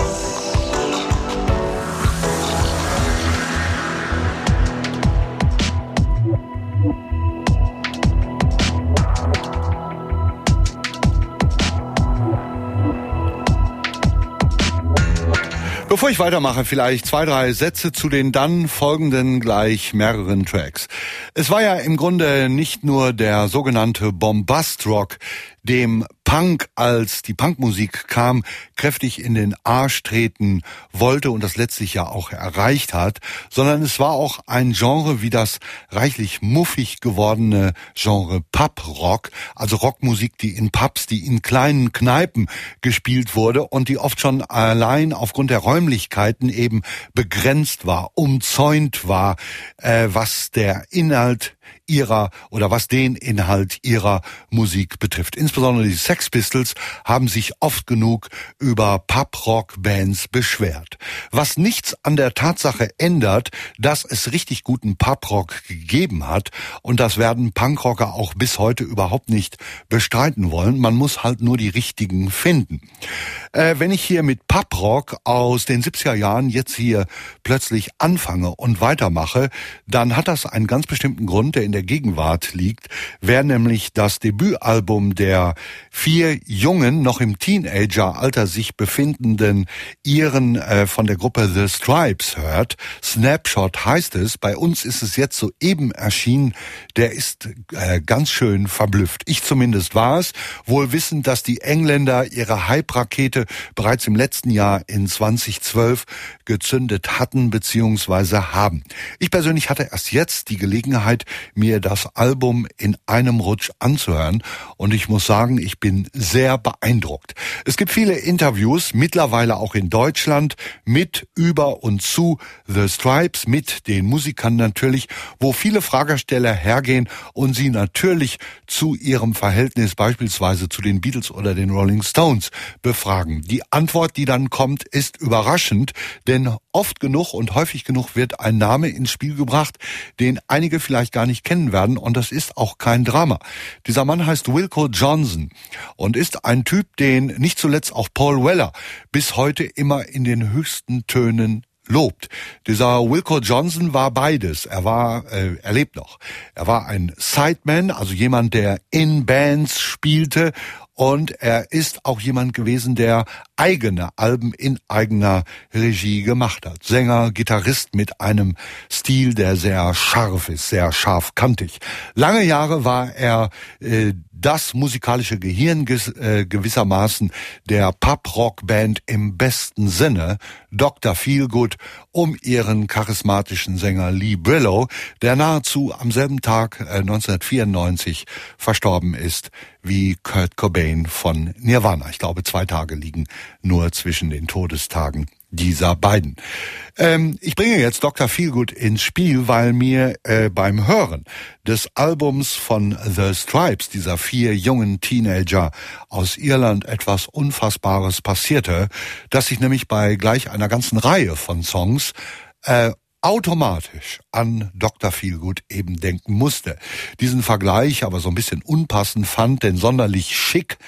Bevor ich weitermache, vielleicht zwei, drei Sätze zu den dann folgenden gleich mehreren Tracks. Es war ja im Grunde nicht nur der sogenannte Bombastrock, dem Punk, als die Punkmusik kam, kräftig in den Arsch treten wollte und das letztlich ja auch erreicht hat, sondern es war auch ein Genre wie das reichlich muffig gewordene Genre Pub-Rock, also Rockmusik, die in Pubs, die in kleinen Kneipen gespielt wurde und die oft schon allein aufgrund der Räumlichkeiten eben begrenzt war, umzäunt war, äh, was der Inhalt ihrer oder was den Inhalt ihrer Musik betrifft. Insbesondere die Sex Pistols haben sich oft genug über Pub-Rock-Bands beschwert. Was nichts an der Tatsache ändert, dass es richtig guten Pub-Rock gegeben hat, und das werden Punkrocker auch bis heute überhaupt nicht bestreiten wollen. Man muss halt nur die richtigen finden. Äh, wenn ich hier mit Pub-Rock aus den siebziger Jahren jetzt hier plötzlich anfange und weitermache, dann hat das einen ganz bestimmten Grund, der in der Gegenwart liegt, wäre nämlich das Debütalbum der vier jungen, noch im Teenageralter sich befindenden Iren äh, von der Gruppe The Stripes hört. Snapshot heißt es. Bei uns ist es jetzt soeben erschienen. Der ist äh, ganz schön verblüfft. Ich zumindest war es, wohl wissend, dass die Engländer ihre Hype-Rakete bereits im letzten Jahr in zweitausendzwölf gezündet hatten bzw. haben. Ich persönlich hatte erst jetzt die Gelegenheit, mir das Album in einem Rutsch anzuhören, und ich muss sagen, ich bin sehr beeindruckt. Es gibt viele Interviews, mittlerweile auch in Deutschland, mit, über und zu The Stripes, mit den Musikern natürlich, wo viele Fragesteller hergehen und sie natürlich zu ihrem Verhältnis beispielsweise zu den Beatles oder den Rolling Stones befragen. Die Antwort, die dann kommt, ist überraschend, denn oft genug und häufig genug wird ein Name ins Spiel gebracht, den einige vielleicht gar nicht kennen werden, und das ist auch kein Drama. Dieser Mann heißt Wilko Johnson und ist ein Typ, den nicht zuletzt auch Paul Weller bis heute immer in den höchsten Tönen lobt. Dieser Wilko Johnson war beides. Er war, äh, er lebt noch. Er war ein Sideman, also jemand, der in Bands spielte, und er ist auch jemand gewesen, der eigene Alben in eigener Regie gemacht hat. Sänger, Gitarrist mit einem Stil, der sehr scharf ist, sehr scharfkantig. Lange Jahre war er äh, das musikalische Gehirn äh, gewissermaßen der Pub-Rock-Band im besten Sinne, Doktor Feelgood, um ihren charismatischen Sänger Lee Brillo, der nahezu am selben Tag äh, neunzehnhundertvierundneunzig verstorben ist wie Kurt Cobain von Nirvana. Ich glaube, zwei Tage liegen nur zwischen den Todestagen dieser beiden. Ähm, ich bringe jetzt Doktor Feelgood ins Spiel, weil mir äh, beim Hören des Albums von The Stripes, dieser vier jungen Teenager aus Irland, etwas Unfassbares passierte, dass ich nämlich bei gleich einer ganzen Reihe von Songs äh, automatisch an Doktor Feelgood eben denken musste. Diesen Vergleich aber so ein bisschen unpassend fand, denn sonderlich schick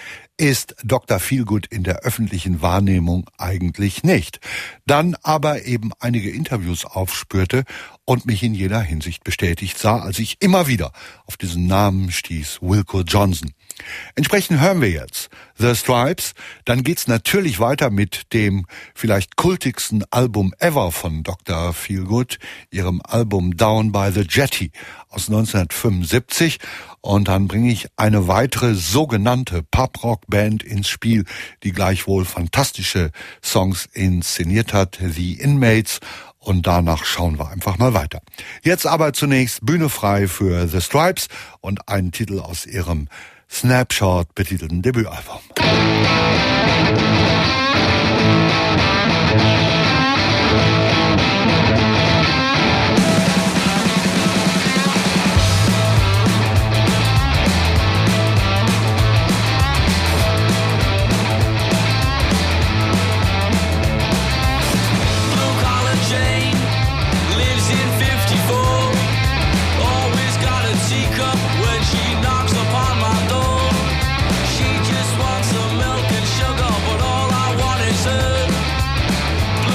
ist Doktor Feelgood in der öffentlichen Wahrnehmung eigentlich nicht. Dann aber eben einige Interviews aufspürte und mich in jeder Hinsicht bestätigt sah, als ich immer wieder auf diesen Namen stieß, Wilko Johnson. Entsprechend hören wir jetzt The Stripes, dann geht's natürlich weiter mit dem vielleicht kultigsten Album ever von Doktor Feelgood, ihrem Album Down by the Jetty aus neunzehnhundertfünfundsiebzig, und dann bringe ich eine weitere sogenannte Pop-Rock-Band ins Spiel, die gleichwohl fantastische Songs inszeniert hat, The Inmates, und danach schauen wir einfach mal weiter. Jetzt aber zunächst Bühne frei für The Stripes und einen Titel aus ihrem Snapshot betitelten Debütalbum.
She just wants some milk and sugar, but all I want is her.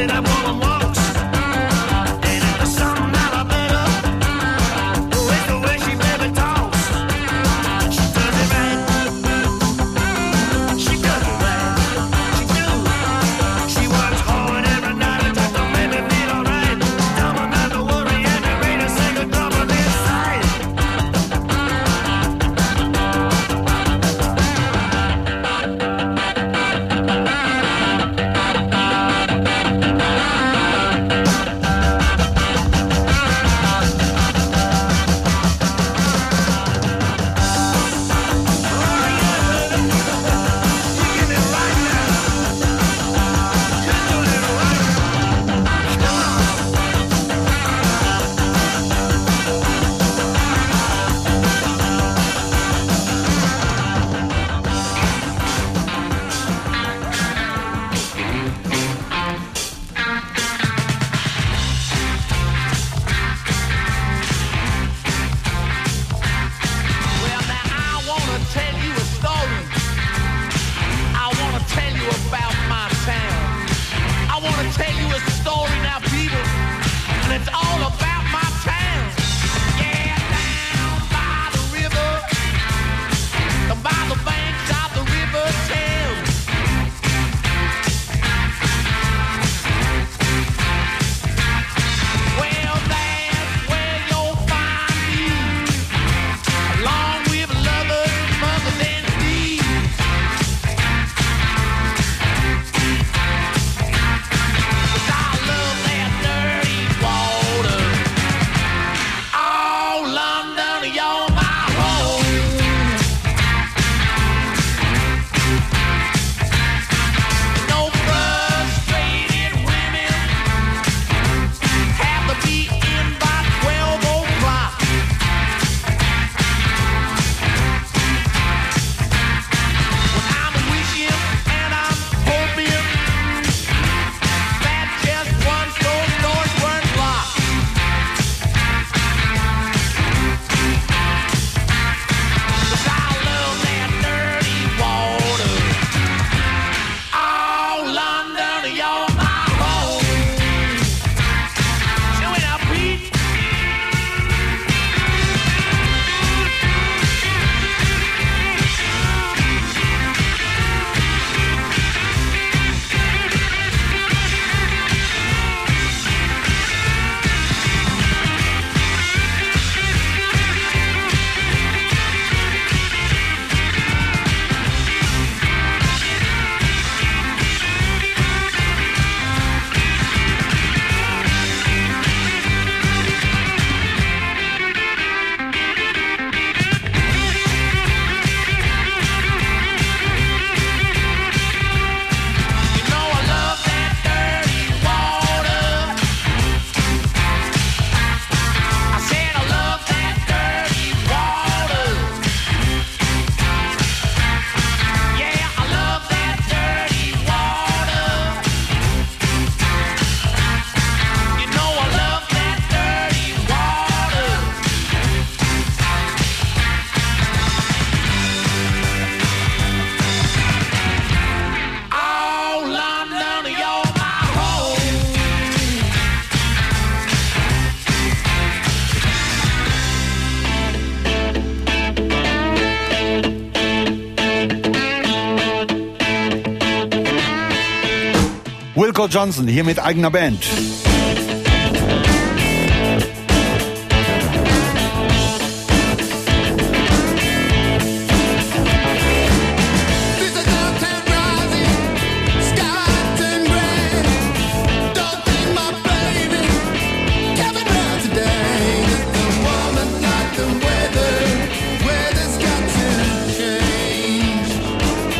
Wilco Johnson hier mit eigener Band.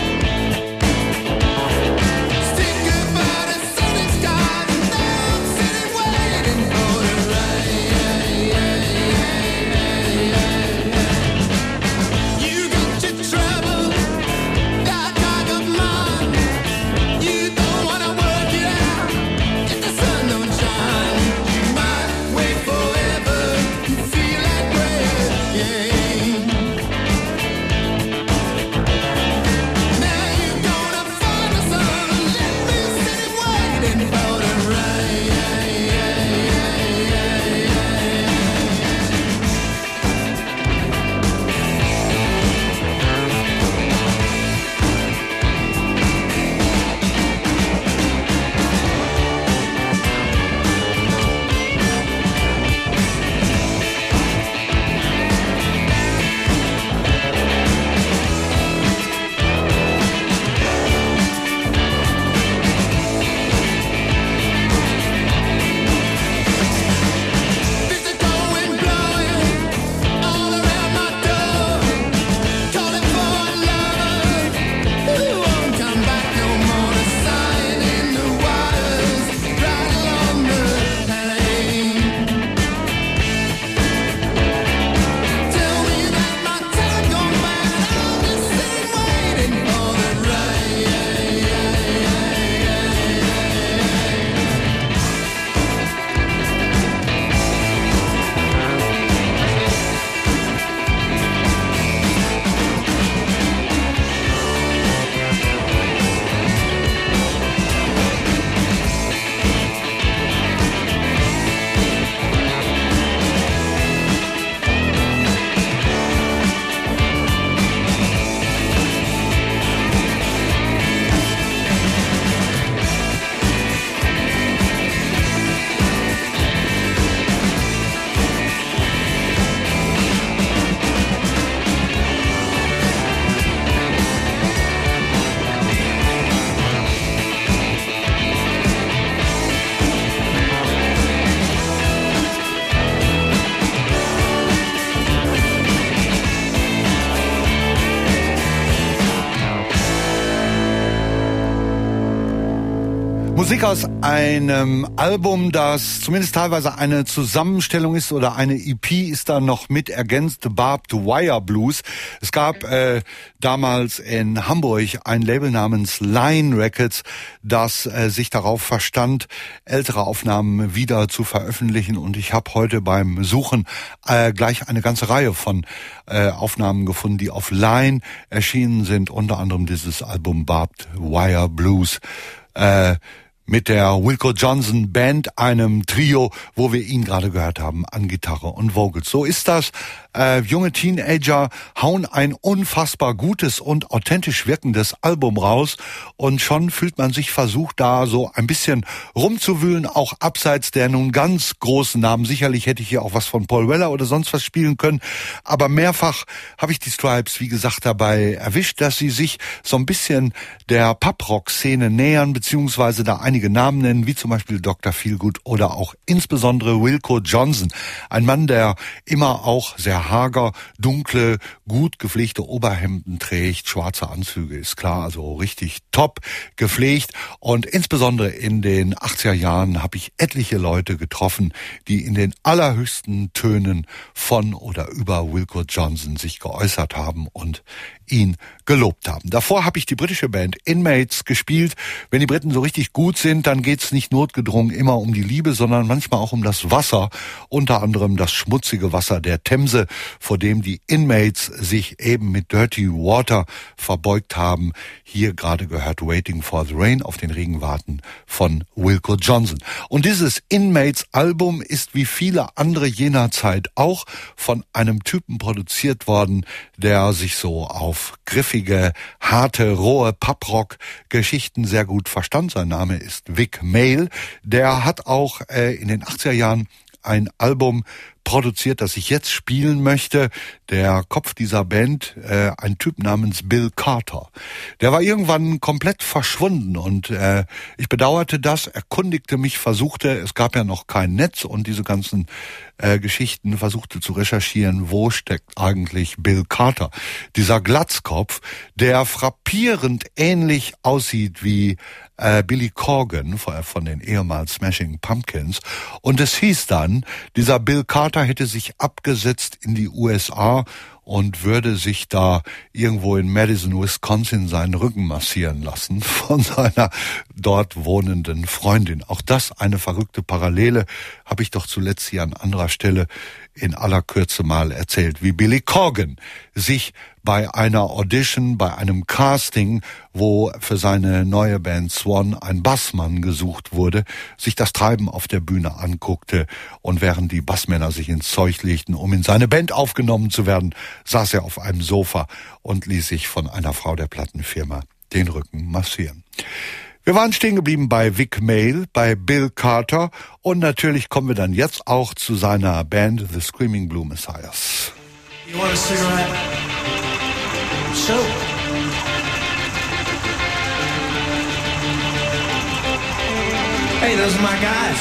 Think about it, sun is gone, now
Musik aus einem Album, das zumindest teilweise eine Zusammenstellung ist oder eine E P ist da noch mit ergänzt, The Barbed Wire Blues. Es gab äh, damals in Hamburg ein Label namens Line Records, das äh, sich darauf verstand, ältere Aufnahmen wieder zu veröffentlichen, und ich habe heute beim Suchen äh, gleich eine ganze Reihe von äh, Aufnahmen gefunden, die auf Line erschienen sind, unter anderem dieses Album Barbed Wire Blues. Äh, mit der Wilco Johnson Band, einem Trio, wo wir ihn gerade gehört haben, an Gitarre und Vocals. So ist das. Äh, junge Teenager hauen ein unfassbar gutes und authentisch wirkendes Album raus, und schon fühlt man sich versucht, da so ein bisschen rumzuwühlen, auch abseits der nun ganz großen Namen. Sicherlich hätte ich hier auch was von Paul Weller oder sonst was spielen können, aber mehrfach habe ich die Stripes, wie gesagt, dabei erwischt, dass sie sich so ein bisschen der Pub-Rock-Szene nähern, beziehungsweise da einige Namen nennen, wie zum Beispiel Doktor Feelgood oder auch insbesondere Wilco Johnson. Ein Mann, der immer auch sehr hager, dunkle, gut gepflegte Oberhemden trägt, schwarze Anzüge, ist klar, also richtig top gepflegt. Und insbesondere in den achtziger Jahren habe ich etliche Leute getroffen, die in den allerhöchsten Tönen von oder über Wilco Johnson sich geäußert haben und ihn gelobt haben. Davor habe ich die britische Band Inmates gespielt. Wenn die Briten so richtig gut sind, dann geht's nicht notgedrungen immer um die Liebe, sondern manchmal auch um das Wasser, unter anderem das schmutzige Wasser der Themse, vor dem die Inmates sich eben mit Dirty Water verbeugt haben. Hier gerade gehört Waiting for the Rain, auf den Regen warten, von Wilco Johnson. Und dieses Inmates-Album ist wie viele andere jener Zeit auch von einem Typen produziert worden, der sich so auf griffige, harte, rohe Pub-Rock-Geschichten sehr gut verstand. Sein Name ist Vic Mail. Der hat auch äh, in den achtziger Jahren ein Album produziert, das ich jetzt spielen möchte. Der Kopf dieser Band, äh, ein Typ namens Bill Carter. Der war irgendwann komplett verschwunden, und äh, ich bedauerte das, erkundigte mich, versuchte, es gab ja noch kein Netz und diese ganzen äh, Geschichten, versuchte zu recherchieren, wo steckt eigentlich Bill Carter. Dieser Glatzkopf, der frappierend ähnlich aussieht wie äh, Billy Corgan von den ehemals Smashing Pumpkins. Und es hieß dann, dieser Bill Carter hätte sich abgesetzt in die U S A und würde sich da irgendwo in Madison, Wisconsin seinen Rücken massieren lassen von seiner dort wohnenden Freundin. Auch das eine verrückte Parallele, habe ich doch zuletzt hier an anderer Stelle in aller Kürze mal erzählt, wie Billy Corgan sich bei einer Audition, bei einem Casting, wo für seine neue Band Swan ein Bassmann gesucht wurde, sich das Treiben auf der Bühne anguckte, und während die Bassmänner sich ins Zeug legten, um in seine Band aufgenommen zu werden, saß er auf einem Sofa und ließ sich von einer Frau der Plattenfirma den Rücken massieren. Wir waren stehen geblieben bei Vic Mail, bei Bill Carter, und natürlich kommen wir dann jetzt auch zu seiner Band The Screaming Blue Messiahs.
You want a cigarette? Sure. Hey, those are my guys.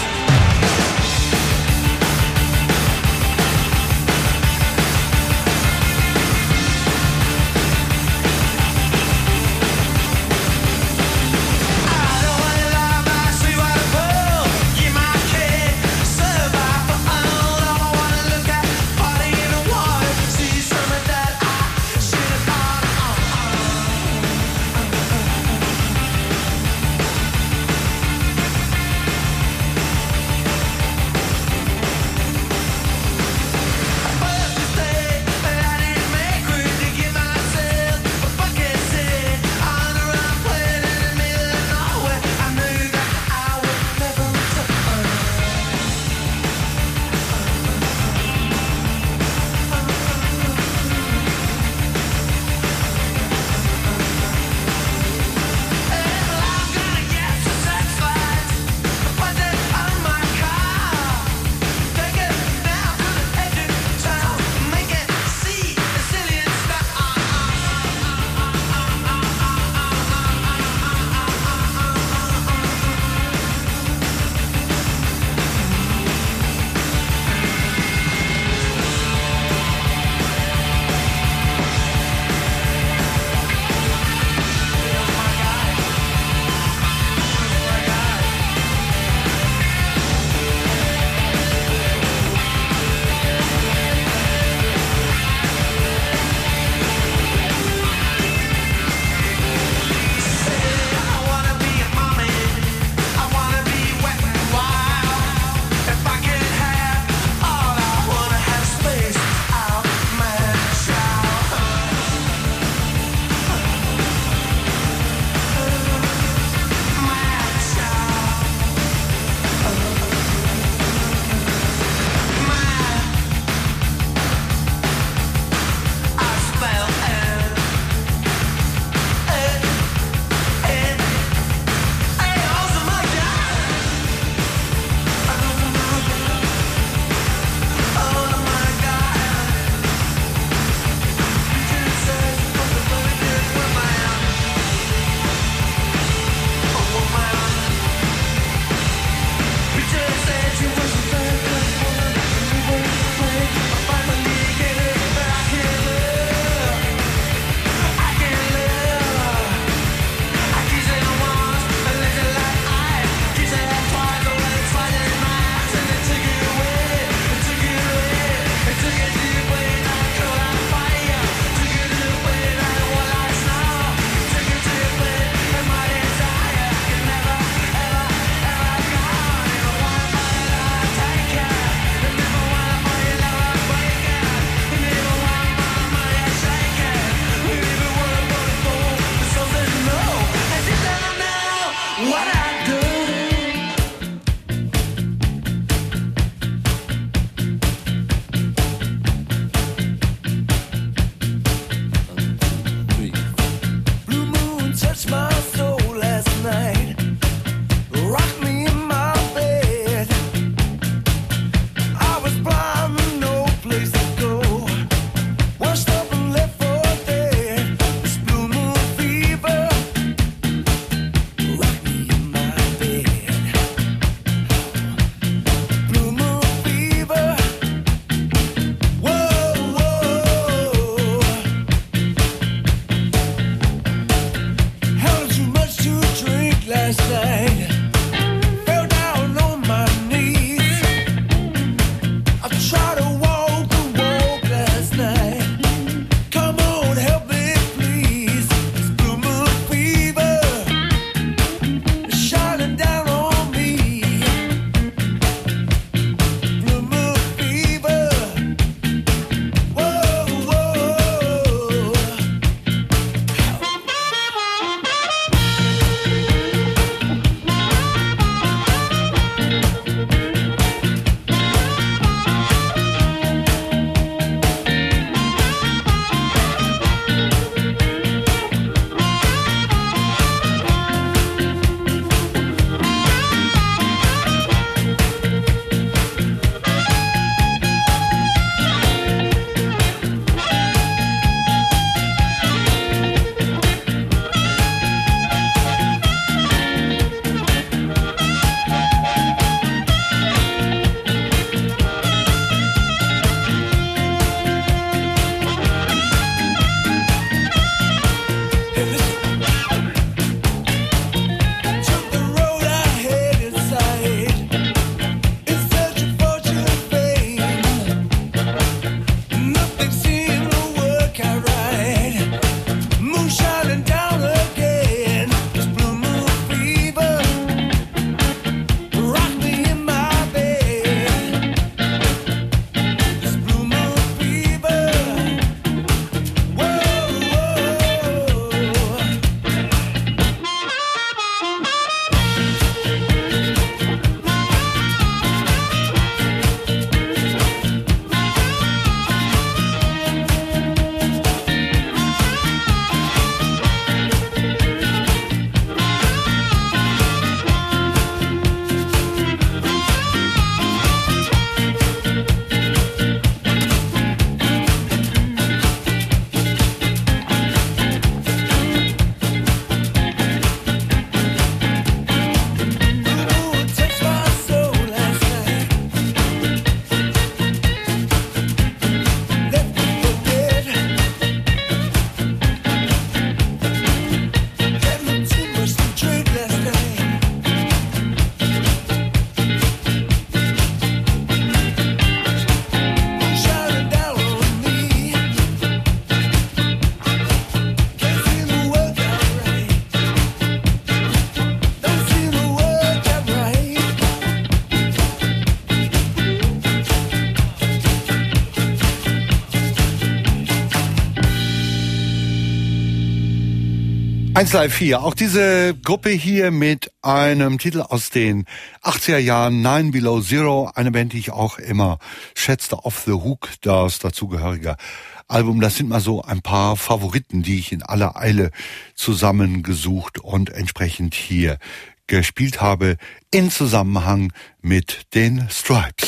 eins Live vier, auch diese Gruppe hier mit einem Titel aus den achtziger Jahren, Nine Below Zero, eine Band, die ich auch immer schätzte, Off the Hook, das dazugehörige Album. Das sind mal so ein paar Favoriten, die ich in aller Eile zusammengesucht und entsprechend hier gespielt habe, in Zusammenhang mit den Stripes.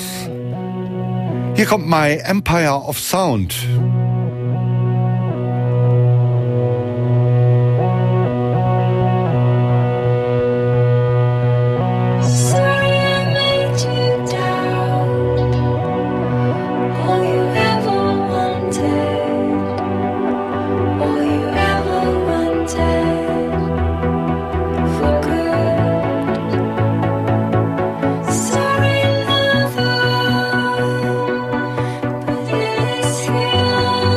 Hier kommt My Empire of Sound.
Sorry, lover, but it's here.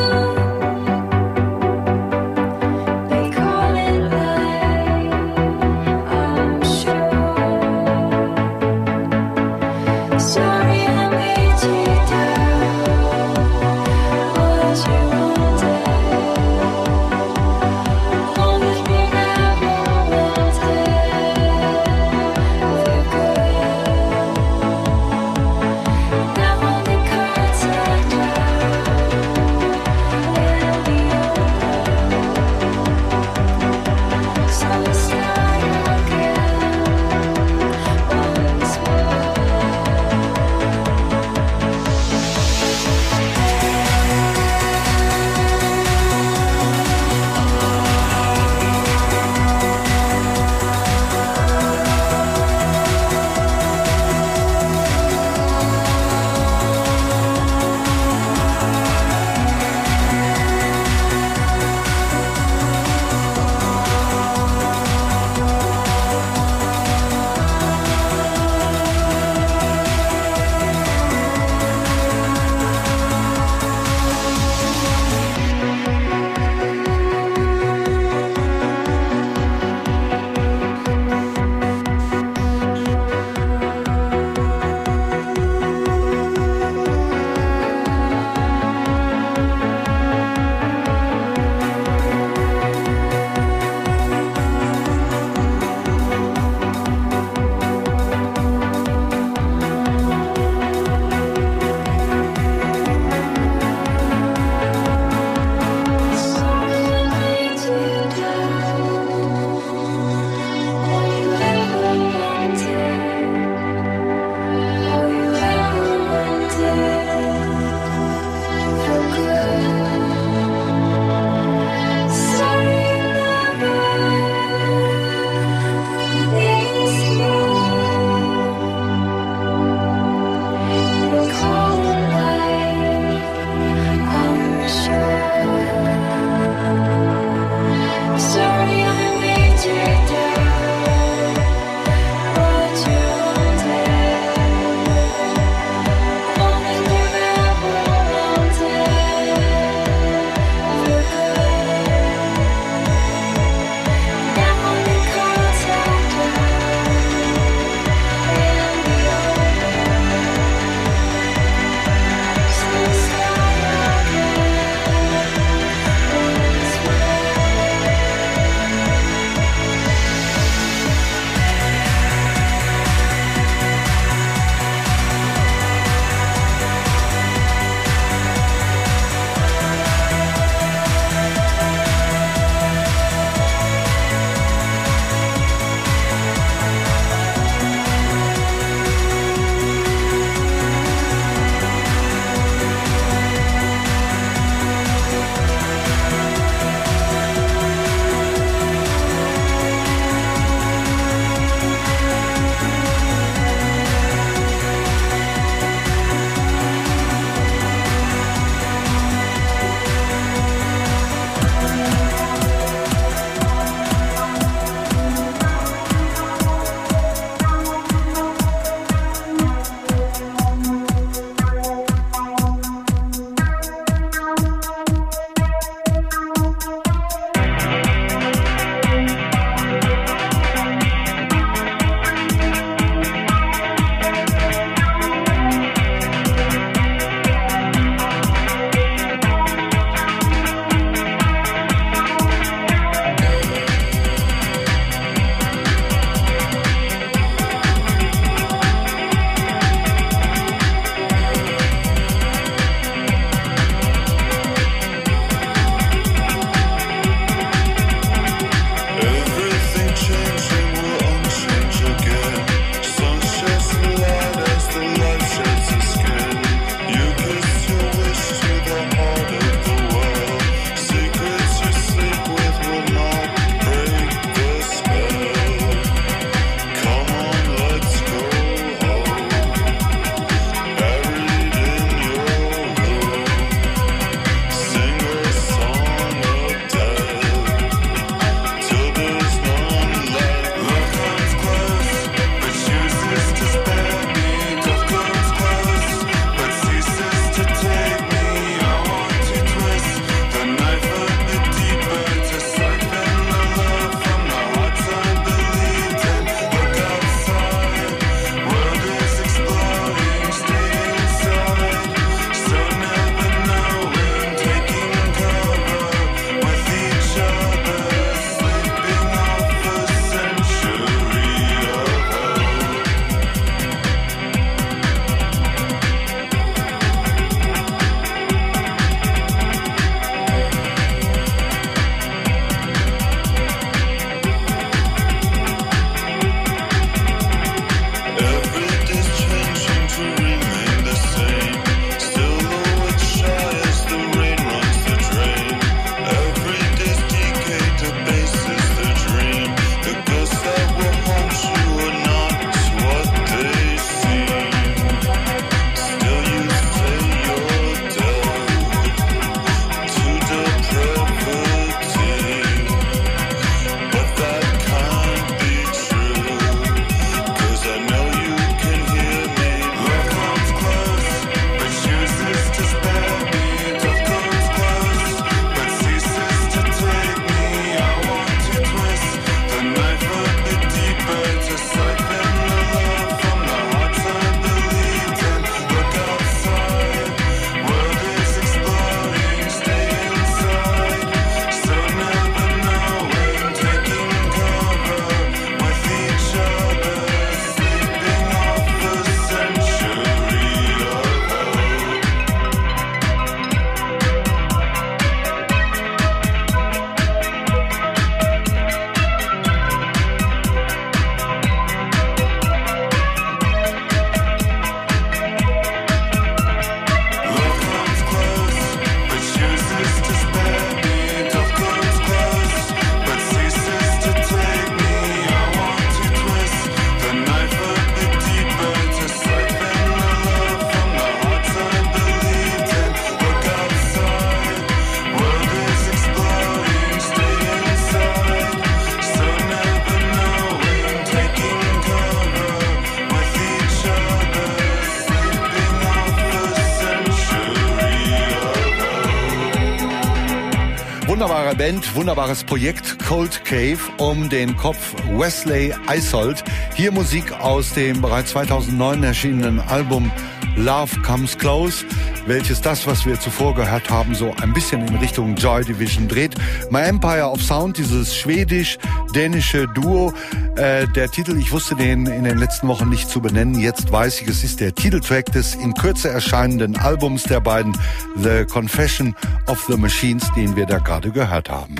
Wunderbare Band, wunderbares Projekt Cold Cave um den Kopf Wesley Eisolt. Hier Musik aus dem bereits zweitausendneun erschienenen Album Love Comes Close, welches das, was wir zuvor gehört haben, so ein bisschen in Richtung Joy Division dreht. My Empire of Sound, dieses schwedisch-dänische Duo. Äh, der Titel, ich wusste den in den letzten Wochen nicht zu benennen. Jetzt weiß ich, es ist der Titeltrack des in Kürze erscheinenden Albums der beiden, The Confession of the Machines, den wir da gerade gehört haben.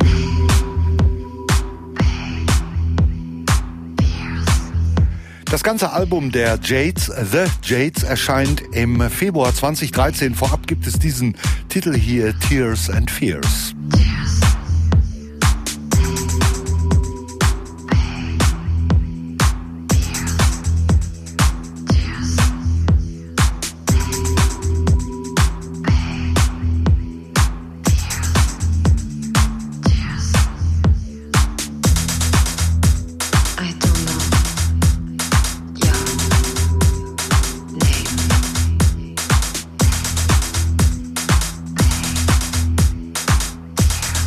Das ganze Album der Jades, The Jades, erscheint im Februar zweitausenddreizehn. Vorab gibt es diesen Titel hier, Tears and Fears.
Tears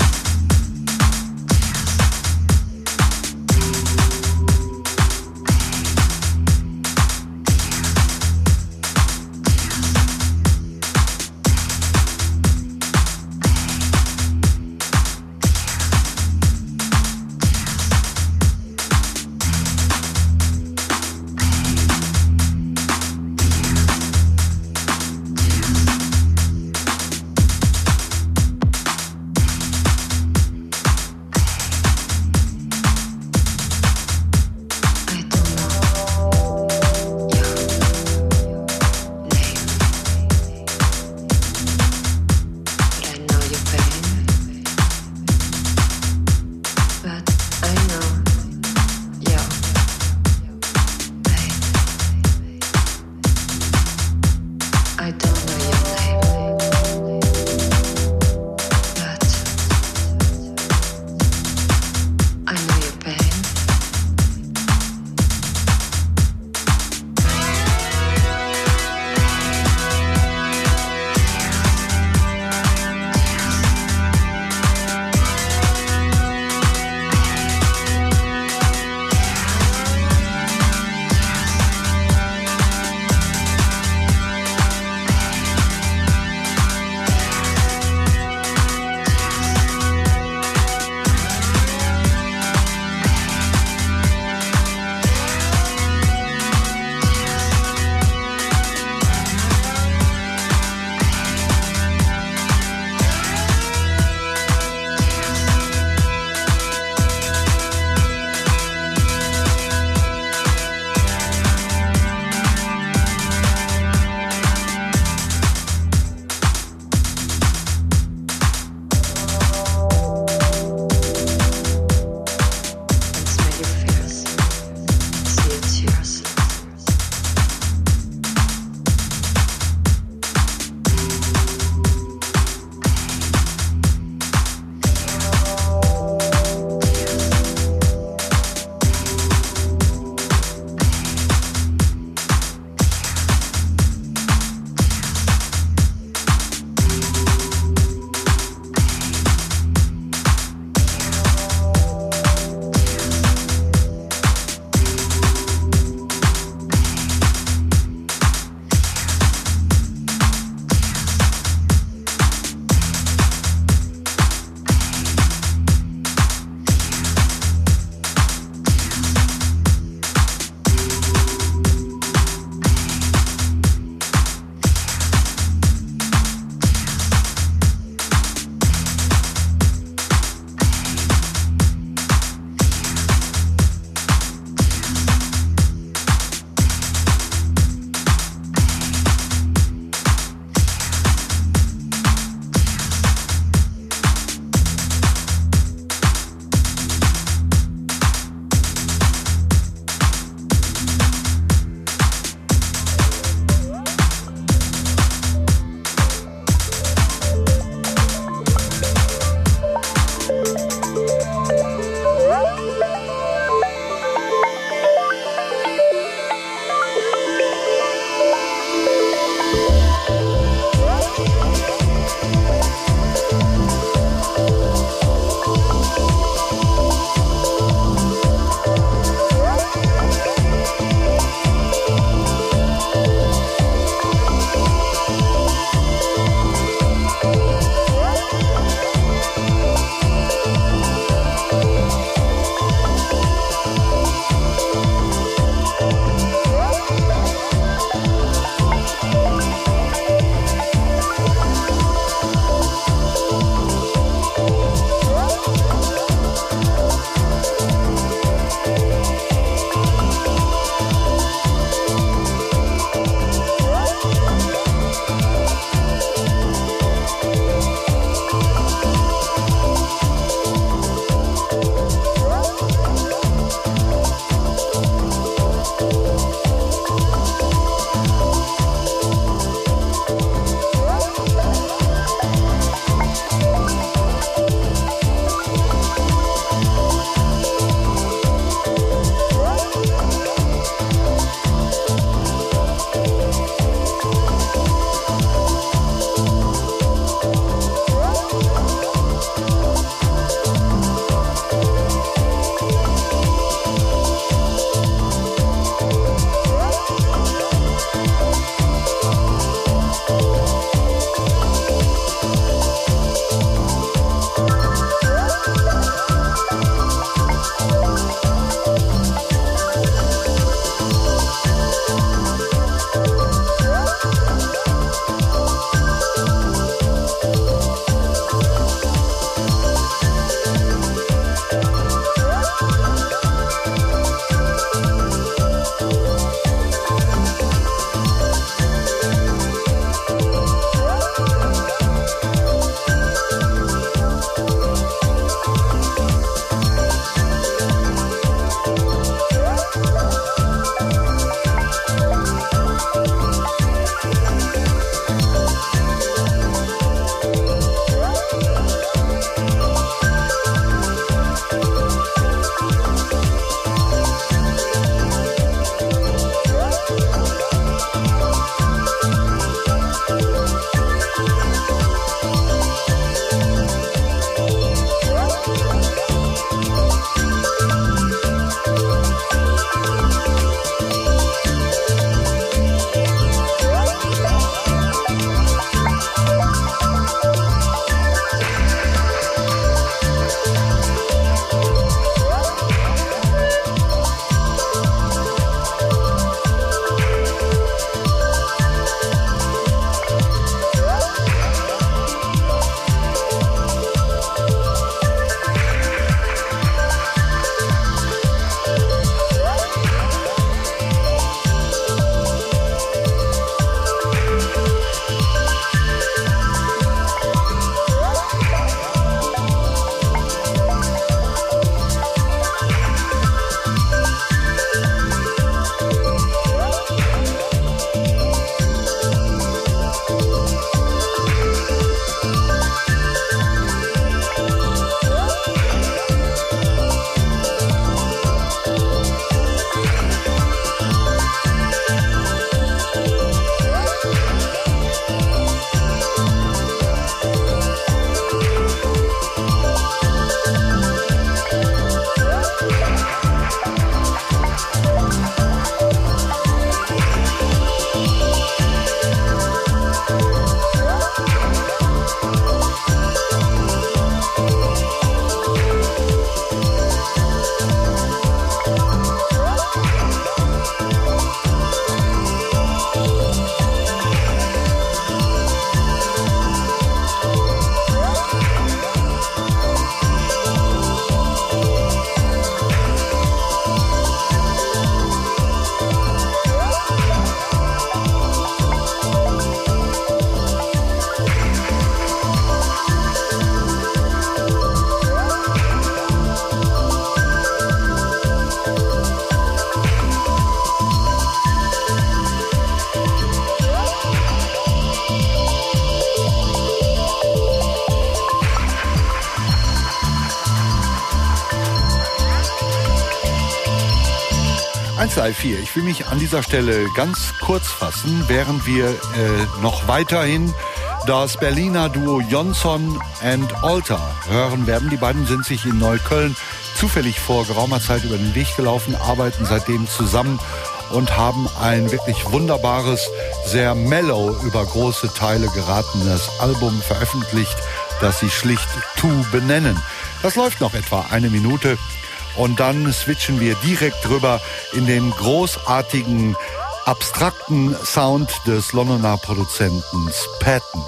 eins Live vier. Ich will mich an dieser Stelle ganz kurz fassen, während wir äh, noch weiterhin das Berliner Duo Jonsson and Alter hören werden. Die beiden sind sich in Neukölln zufällig vor geraumer Zeit über den Weg gelaufen, arbeiten seitdem zusammen und haben ein wirklich wunderbares, sehr mellow über große Teile geratenes Album veröffentlicht, das sie schlicht Tu benennen. Das läuft noch etwa eine Minute und dann switchen wir direkt rüber in den großartigen, abstrakten Sound des Londoner Produzenten Patton.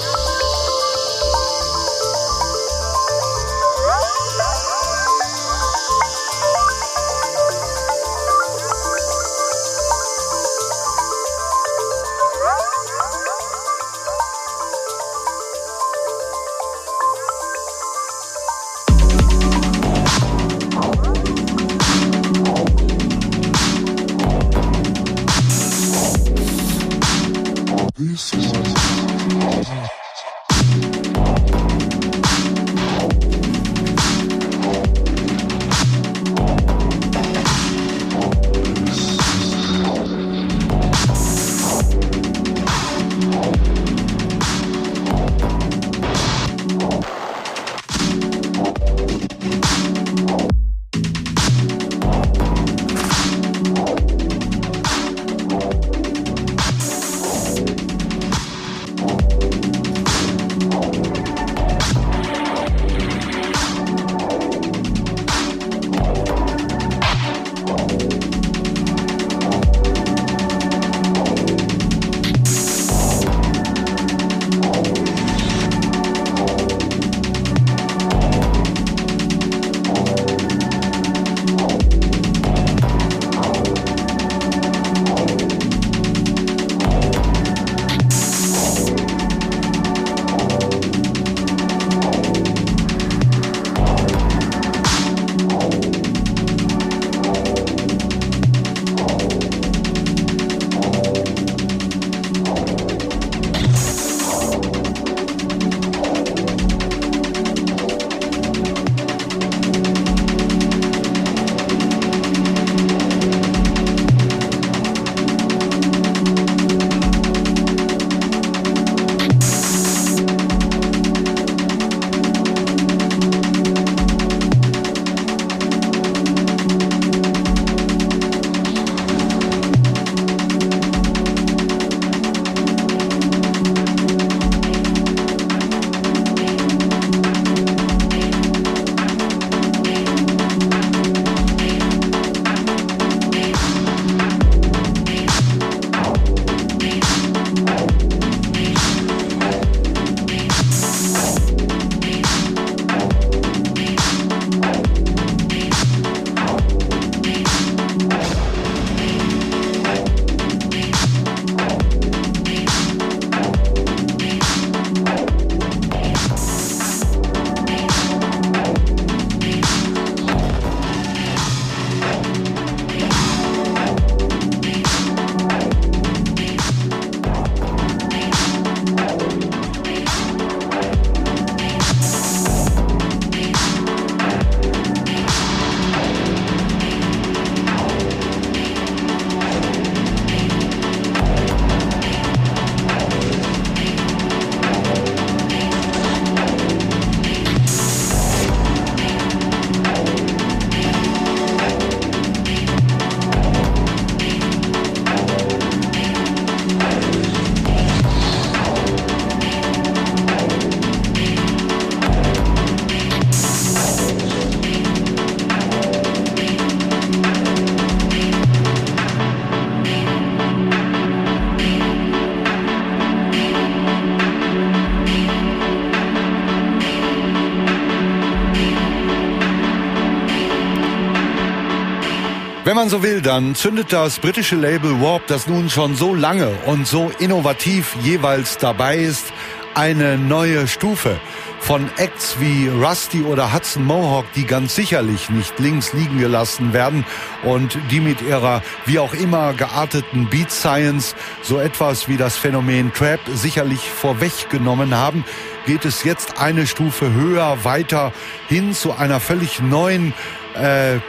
Wenn man so will, dann zündet das britische Label Warp, das nun schon so lange und so innovativ jeweils dabei ist, eine neue Stufe von Acts wie Rusty oder Hudson Mohawk, die ganz sicherlich nicht links liegen gelassen werden und die mit ihrer wie auch immer gearteten Beat Science so etwas wie das Phänomen Trap sicherlich vorweggenommen haben, geht es jetzt eine Stufe höher, weiter hin zu einer völlig neuen äh,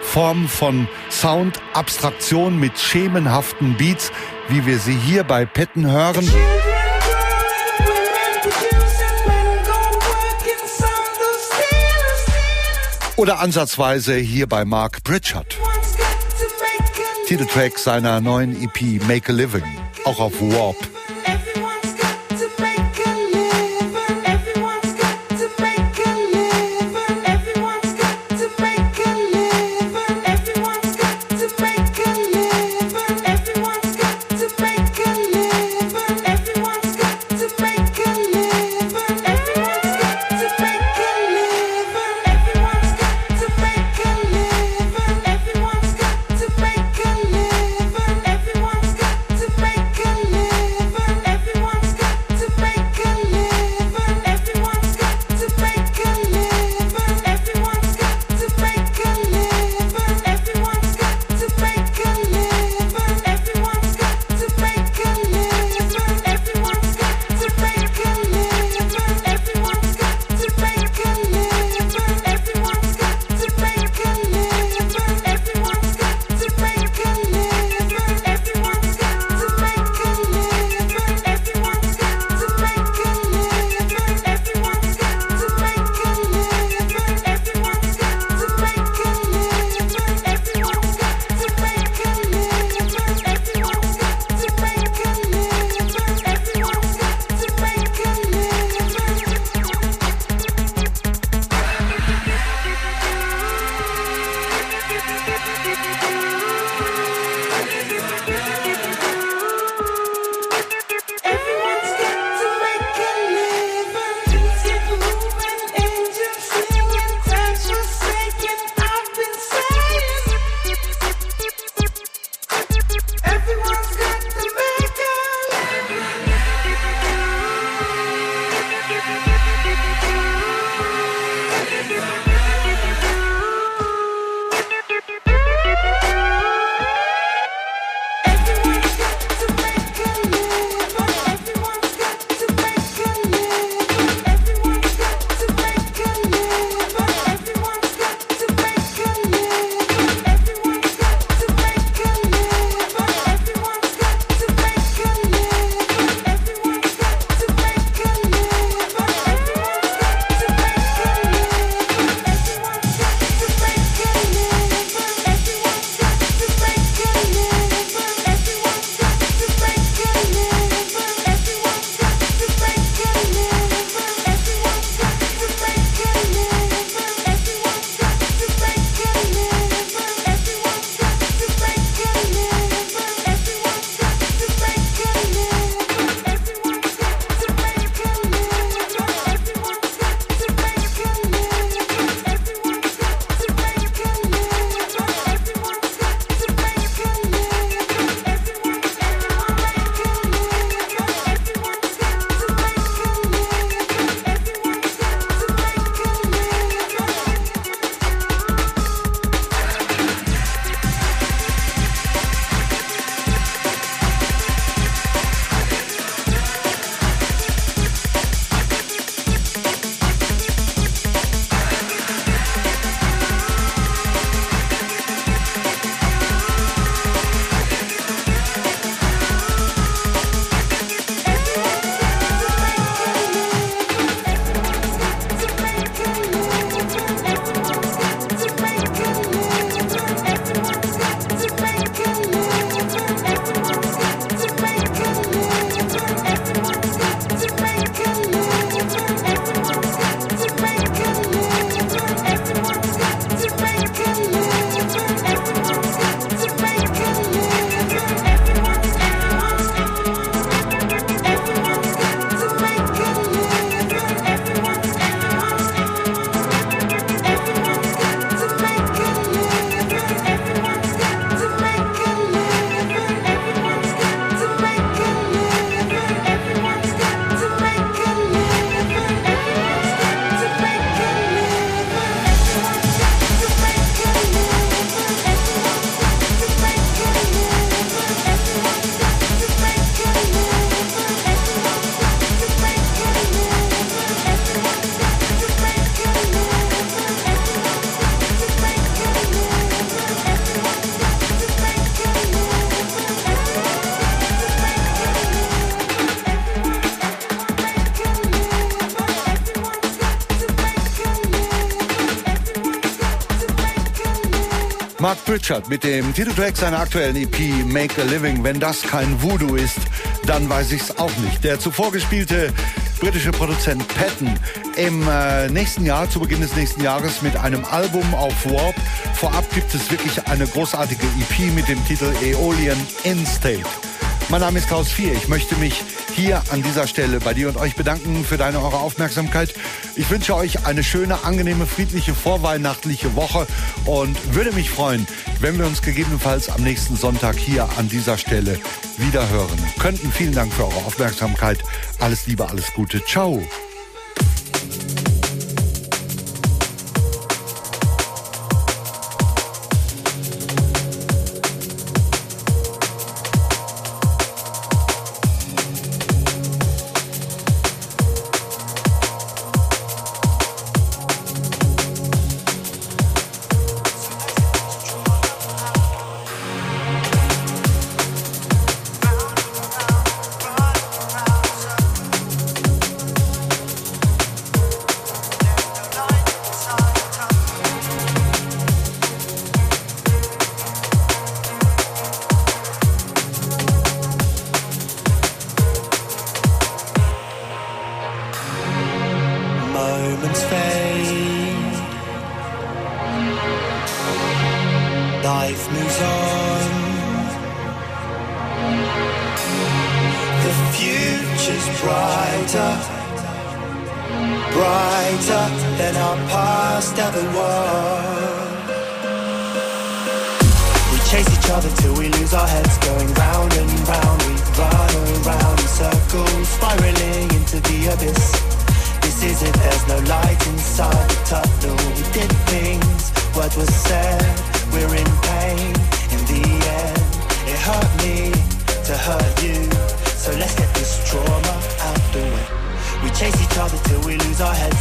Form von Sound-Abstraktion mit schemenhaften Beats, wie wir sie hier bei Petten hören. Oder ansatzweise hier bei Mark Pritchard. Titeltrack seiner neuen E P Make a Living, auch auf Warp.
Everyone's got to make a living.
Mark Pritchard mit dem Titeltrack seiner aktuellen E P Make a Living. Wenn das kein Voodoo ist, dann weiß ich's auch nicht. Der zuvor gespielte britische Produzent Patton im äh, nächsten Jahr, zu Beginn des nächsten Jahres, mit einem Album auf Warp. Vorab gibt es wirklich eine großartige E P mit dem Titel Aeolian Instate. Mein Name ist Klaus Vier. Ich möchte mich hier an dieser Stelle bei dir und euch bedanken für deine, eure Aufmerksamkeit. Ich wünsche euch eine schöne, angenehme, friedliche, vorweihnachtliche Woche und würde mich freuen, wenn wir uns gegebenenfalls am nächsten Sonntag hier an dieser Stelle wieder hören könnten. Vielen Dank für eure Aufmerksamkeit. Alles Liebe, alles Gute. Ciao.
Chase each other till we lose our heads.